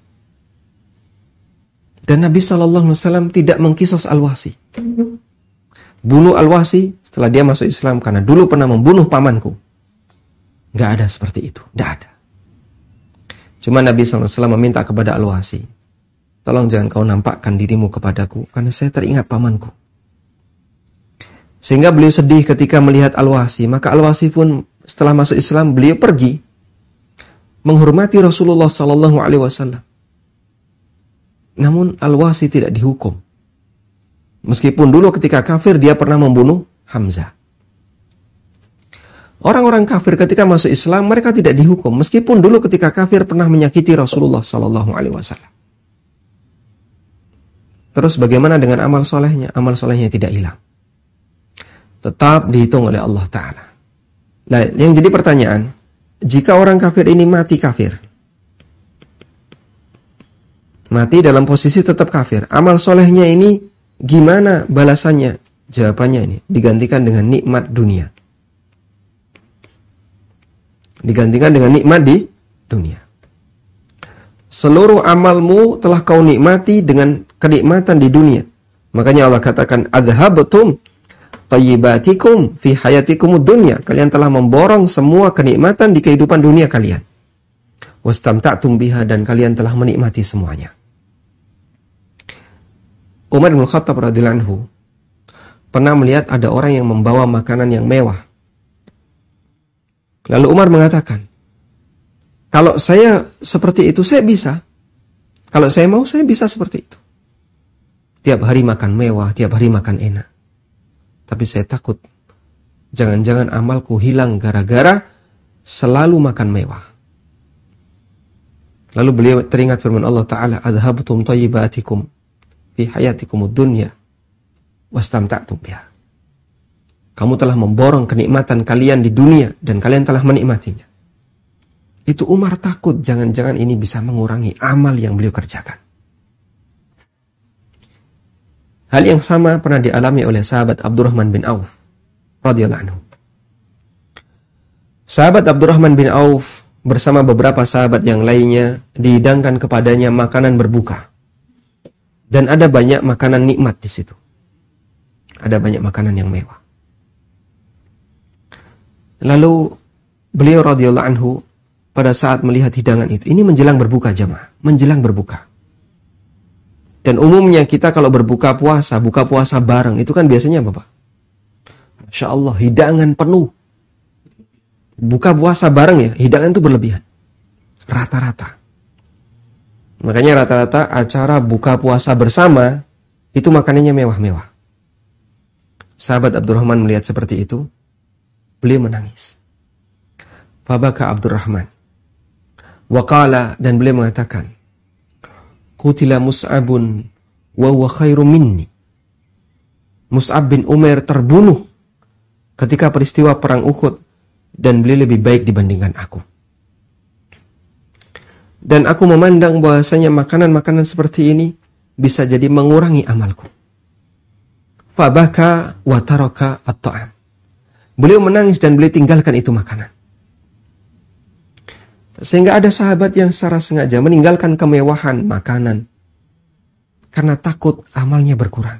Dan Nabi shallallahu alaihi wasallam tidak mengkisos Al-Wasi. Bunuh Al-Wasi setelah dia masuk Islam karena dulu pernah membunuh pamanku. Gak ada seperti itu, gak ada. Cuma Nabi shallallahu alaihi wasallam meminta kepada Al-Wasi, tolong jangan kau nampakkan dirimu kepadaku, karena saya teringat pamanku. Sehingga beliau sedih ketika melihat Al-Wasi. Maka Al-Wasi pun setelah masuk Islam, beliau pergi menghormati Rasulullah sallallahu alaihi wasallam. Namun Al-Wasi tidak dihukum. Meskipun dulu ketika kafir dia pernah membunuh Hamzah. Orang-orang kafir ketika masuk Islam mereka tidak dihukum, meskipun dulu ketika kafir pernah menyakiti Rasulullah sallallahu alaihi wasallam. Terus bagaimana dengan amal solehnya? Amal solehnya tidak hilang, tetap dihitung oleh Allah Ta'ala. Nah, yang jadi pertanyaan, jika orang kafir ini mati kafir, mati dalam posisi tetap kafir, amal solehnya ini gimana balasannya? Jawabannya ini digantikan dengan nikmat dunia. Digantikan dengan nikmat di dunia. Seluruh amalmu telah kau nikmati dengan kenikmatan di dunia. Makanya Allah katakan, adhabtum tayyibatikum fi hayatikumud dunya. Kalian telah memborong semua kenikmatan di kehidupan dunia kalian. Wastamta'tum biha, dan kalian telah menikmati semuanya. Umar bin Khattab radhiyallahu anhu pernah melihat ada orang yang membawa makanan yang mewah. Lalu Umar mengatakan, kalau saya seperti itu, saya bisa. Kalau saya mau, saya bisa seperti itu. Tiap hari makan mewah, tiap hari makan enak. Tapi saya takut, jangan-jangan amalku hilang gara-gara selalu makan mewah. Lalu beliau teringat firman Allah Ta'ala, adhabtum tayyibatikum fi hayatikumud dunya wastamta'tum biha. Kamu telah memborong kenikmatan kalian di dunia dan kalian telah menikmatinya. Itu Umar takut jangan-jangan ini bisa mengurangi amal yang beliau kerjakan. Hal yang sama pernah dialami oleh sahabat Abdurrahman bin Auf radhiyallahu anhu. Sahabat Abdurrahman bin Auf bersama beberapa sahabat yang lainnya dihidangkan kepadanya makanan berbuka. Dan ada banyak makanan nikmat di situ. Ada banyak makanan yang mewah. Lalu beliau radhiyallahu anhu pada saat melihat hidangan itu, ini menjelang berbuka jamaah, menjelang berbuka. Dan umumnya kita kalau berbuka puasa, buka puasa bareng, itu kan biasanya Bapak, Masya Allah, hidangan penuh. Buka puasa bareng ya, hidangan itu berlebihan. Rata-rata. Makanya rata-rata acara buka puasa bersama itu makanannya mewah-mewah. Sahabat Abdurrahman melihat seperti itu, beliau menangis. Fabaka Abdurrahman. Waqala, dan beliau mengatakan, Qutila Mus'abun wa huwa khairu minni. Mus'ab bin Umair terbunuh ketika peristiwa perang Uhud dan beliau lebih baik dibandingkan aku. Dan aku memandang bahwasanya makanan-makanan seperti ini bisa jadi mengurangi amalku. Fabaka wa taraka at-ta'am. Beliau menangis dan beliau tinggalkan itu makanan. Sehingga ada sahabat yang secara sengaja meninggalkan kemewahan makanan karena takut amalnya berkurang.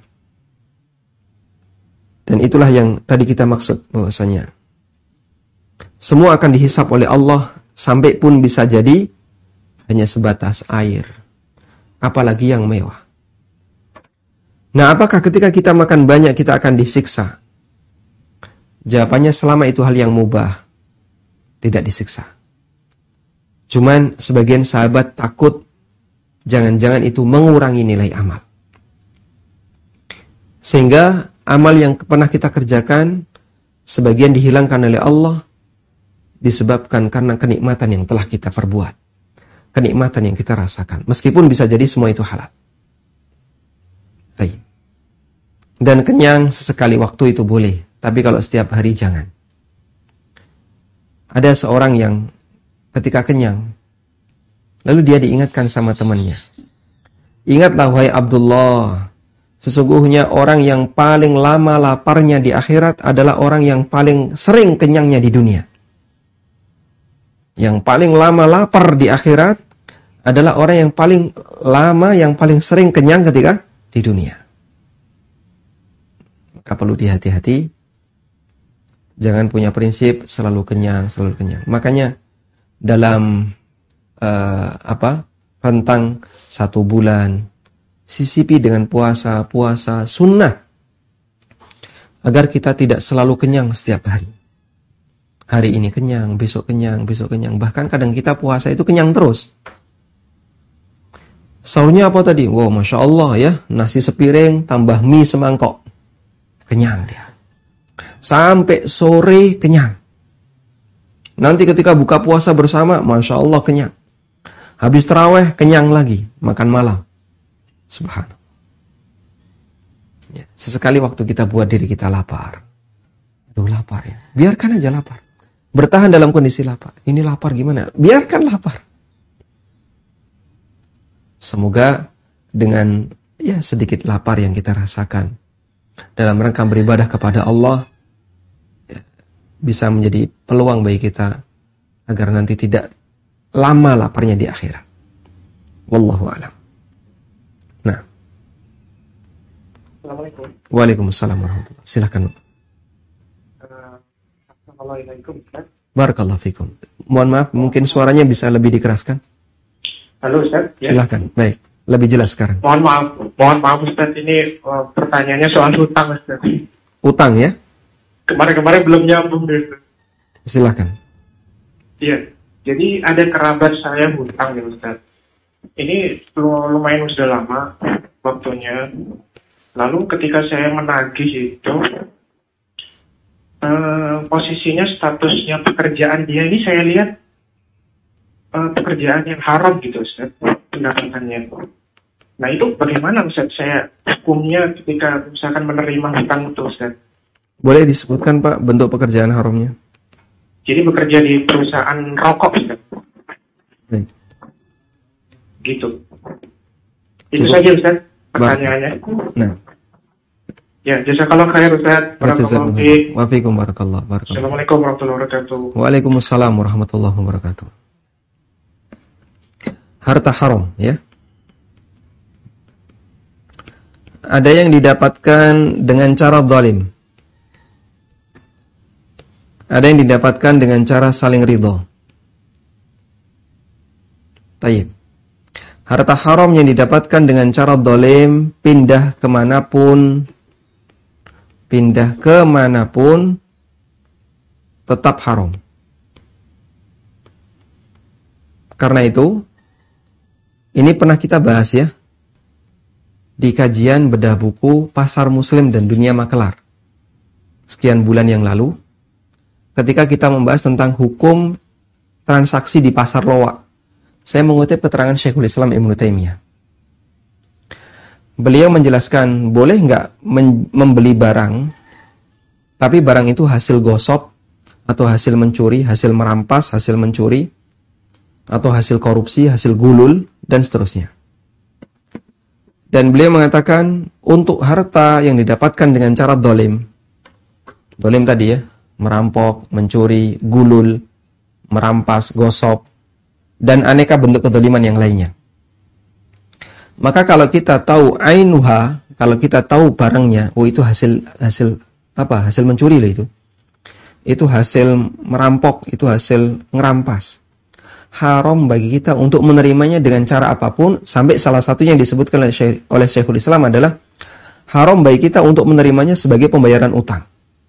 Dan itulah yang tadi kita maksud, bahwasanya semua akan dihisap oleh Allah, sampai pun bisa jadi hanya sebatas air, apalagi yang mewah. Nah, apakah ketika kita makan banyak kita akan disiksa? Jawabannya, selama itu hal yang mubah, tidak disiksa. Cuman sebagian sahabat takut jangan-jangan itu mengurangi nilai amal, sehingga amal yang pernah kita kerjakan sebagian dihilangkan oleh Allah disebabkan karena kenikmatan yang telah kita perbuat, kenikmatan yang kita rasakan, meskipun bisa jadi semua itu halal. Baik. Dan kenyang sesekali waktu itu boleh, tapi kalau setiap hari jangan. Ada seorang yang ketika kenyang, lalu dia diingatkan sama temannya, ingatlah wahai Abdullah, sesungguhnya orang yang paling lama laparnya di akhirat adalah orang yang paling sering kenyangnya di dunia. Yang paling lama lapar di akhirat adalah orang yang paling lama, yang paling sering kenyang ketika di dunia. Maka perlu dihati-hati, jangan punya prinsip selalu kenyang, selalu kenyang. Makanya dalam uh, apa rentang satu bulan, sisipi dengan puasa-puasa sunnah, agar kita tidak selalu kenyang setiap hari. Hari ini kenyang, besok kenyang, besok kenyang. Bahkan kadang kita puasa itu kenyang terus. Sahurnya apa tadi? Wow, Masya Allah ya, nasi sepiring tambah mie semangkok. Kenyang dia. Sampai sore kenyang. Nanti ketika buka puasa bersama, Masya Allah kenyang. Habis tarawih kenyang lagi, makan malam. Subhanallah. Ya, sesekali waktu kita buat diri kita lapar. Aduh lapar ya. Biarkan aja lapar. Bertahan dalam kondisi lapar. Ini lapar gimana? Biarkan lapar. Semoga dengan ya sedikit lapar yang kita rasakan dalam rangka beribadah kepada Allah, ya, bisa menjadi peluang bagi kita agar nanti tidak lama laparnya di akhirat. Wallahu a'lam. Nah. Assalamualaikum. Waalaikumsalam warahmatullahi wabarakatuh. Silakan. Uh, Assalamualaikum. Barakallahu fikum. Mohon maaf, mungkin suaranya bisa lebih dikeraskan. Halo Ustaz. Ya. Silakan. Baik, lebih jelas sekarang. Mohon maaf, mohon maaf Ustaz, ini uh, pertanyaannya soal hutang Ustaz. Utang ya? Kemarin-kemarin belum nyambung deh. Silakan. Iya. Jadi ada kerabat saya hutang ya Ustaz. Ini lumayan sudah lama waktunya. Lalu ketika saya menagih itu, eh, posisinya statusnya pekerjaan dia ini saya lihat eh, pekerjaan yang haram gitu Ustaz, pendapatannya. Nah itu bagaimana Ustaz saya hukumnya ketika misalkan menerima hutang itu Ustaz? Boleh disebutkan Pak bentuk pekerjaan haramnya? Jadi bekerja di perusahaan rokok Ustaz. Baik. Gitu. Itu Cukup. saja Ustaz pertanyaannya. Nah. Ya, jazakallahu khair Ustaz. Barakallahu fiik. Wa fiikum barakallah. Barakallah. Assalamualaikum warahmatullahi wabarakatuh. Waalaikumsalam warahmatullahi wabarakatuh. Harta haram ya. Ada yang didapatkan dengan cara zalim. Ada yang didapatkan dengan cara saling ridho. Tayyib. Harta haram yang didapatkan dengan cara zalim, pindah kemanapun, pindah kemanapun, tetap haram. Karena itu, Ini pernah kita bahas ya di kajian bedah buku Pasar Muslim dan Dunia Makelar sekian bulan yang lalu, ketika kita membahas tentang hukum transaksi di pasar loak. Saya mengutip keterangan Syekhul Islam Ibnu Taimiyah. Beliau menjelaskan boleh nggak membeli barang, tapi barang itu hasil gosok atau hasil mencuri, hasil merampas, hasil mencuri, atau hasil korupsi, hasil gulul, dan seterusnya. Dan beliau mengatakan, untuk harta yang didapatkan dengan cara dolim, dolim tadi ya, merampok, mencuri, gulul, merampas, gosok, dan aneka bentuk kedoliman yang lainnya. Maka kalau kita tahu ainuha, kalau kita tahu barangnya, oh itu hasil hasil apa? Hasil mencuri loh itu. Itu hasil merampok, itu hasil ngerampas. Haram bagi kita untuk menerimanya dengan cara apapun, sampai salah satunya yang disebutkan oleh, Syekh, oleh Syekhul Islam adalah haram bagi kita untuk menerimanya sebagai pembayaran utang.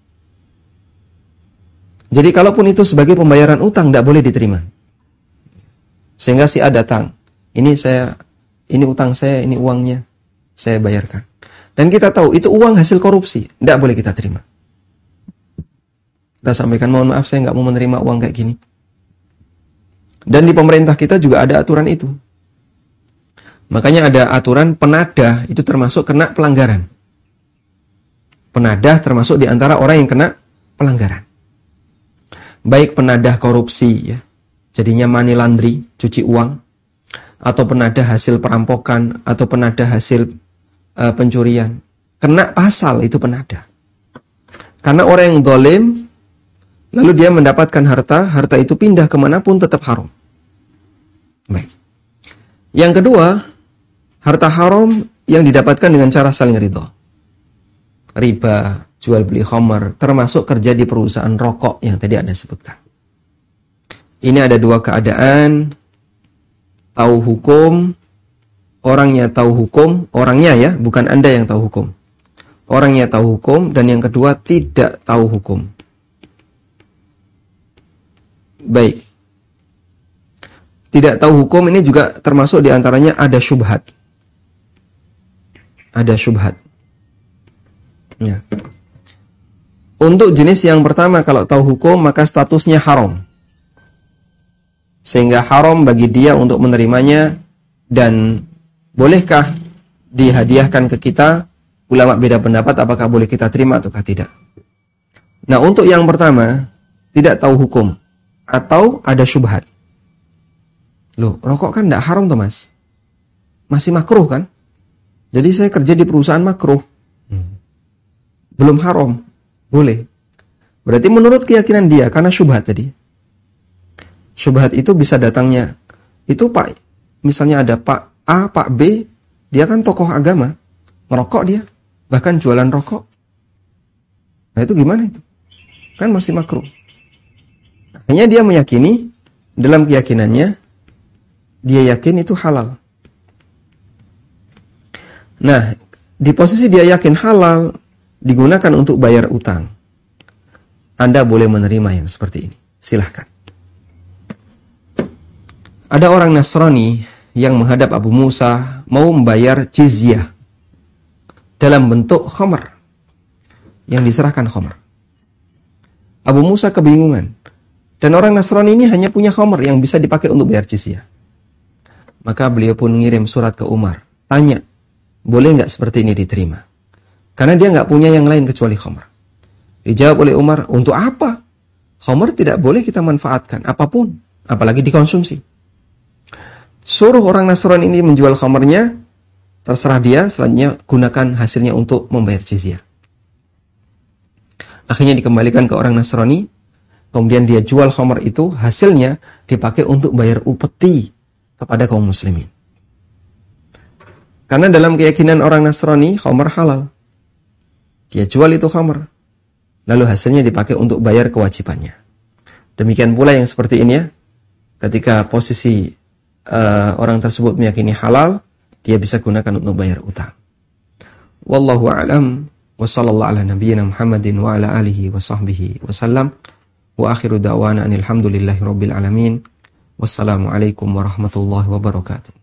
Jadi kalaupun itu sebagai pembayaran utang, tidak boleh diterima. Sehingga si A datang, ini saya, ini utang saya, ini uangnya, saya bayarkan. Dan kita tahu itu uang hasil korupsi, tidak boleh kita terima. Kita sampaikan, mohon maaf saya nggak mau menerima uang kayak gini. Dan di pemerintah kita juga ada aturan itu. Makanya ada aturan penadah, itu termasuk kena pelanggaran. Penadah termasuk di antara orang yang kena pelanggaran. Baik penadah korupsi ya, jadinya money laundry, cuci uang, atau penadah hasil perampokan, atau penadah hasil uh, pencurian. Kena pasal itu penadah. Karena orang yang zalim, lalu dia mendapatkan harta, harta itu pindah kemanapun tetap haram. Baik. Yang kedua, harta haram yang didapatkan dengan cara saling ridho. Riba, jual beli khamar, termasuk kerja di perusahaan rokok yang tadi Anda sebutkan. Ini ada dua keadaan, tahu hukum, orangnya tahu hukum, orangnya ya, bukan Anda yang tahu hukum. Orangnya tahu hukum, dan yang kedua tidak tahu hukum. Baik. Tidak tahu hukum ini juga termasuk diantaranya ada syubhat. Ada syubhat. Ya. Untuk jenis yang pertama, kalau tahu hukum maka statusnya haram. Sehingga haram bagi dia untuk menerimanya, dan bolehkah dihadiahkan ke kita? Ulama beda pendapat apakah boleh kita terima ataukah tidak. Nah, untuk yang pertama, tidak tahu hukum atau ada syubhat. Loh, rokok kan tidak haram toh mas? Masih makruh kan? Jadi saya kerja di perusahaan makruh. Hmm. Belum haram. Boleh. Berarti menurut keyakinan dia, karena syubhat tadi. Syubhat itu bisa datangnya, itu Pak, misalnya ada Pak A, Pak B, dia kan tokoh agama, merokok dia, bahkan jualan rokok. Nah itu gimana itu? Kan masih makruh. Akhirnya dia meyakini, dalam keyakinannya, dia yakin itu halal. Nah, di posisi dia yakin halal, digunakan untuk bayar utang. Anda boleh menerima yang seperti ini. Silahkan. Ada orang Nasrani yang menghadap Abu Musa mau membayar jizyah dalam bentuk khamar yang diserahkan khamar. Abu Musa kebingungan. Dan orang Nasrani ini hanya punya khamar yang bisa dipakai untuk bayar jizyah. Maka beliau pun ngirim surat ke Umar. Tanya, boleh nggak seperti ini diterima? Karena dia nggak punya yang lain kecuali khamar. Dijawab oleh Umar, untuk apa? Khamar tidak boleh kita manfaatkan apapun, apalagi dikonsumsi. Suruh orang Nasrani ini menjual khamarnya, terserah dia, selanjutnya gunakan hasilnya untuk membayar jizyah. Akhirnya dikembalikan ke orang Nasrani, kemudian dia jual khamar itu, hasilnya dipakai untuk bayar upeti kepada kaum muslimin. Karena dalam keyakinan orang Nasrani, khamar halal. Dia jual itu khamar, lalu hasilnya dipakai untuk bayar kewajibannya. Demikian pula yang seperti ini ya, ketika posisi Uh, orang tersebut meyakini halal, dia bisa gunakan untuk bayar utang. Wallahu a'lam, wa sallallahu ala nabiyyina Muhammadin wa ala alihi wa sahbihi wa sallam, wa akhiru da'wana anil hamdulillahi rabbil alamin. Wassalamu alaikum warahmatullahi wabarakatuh.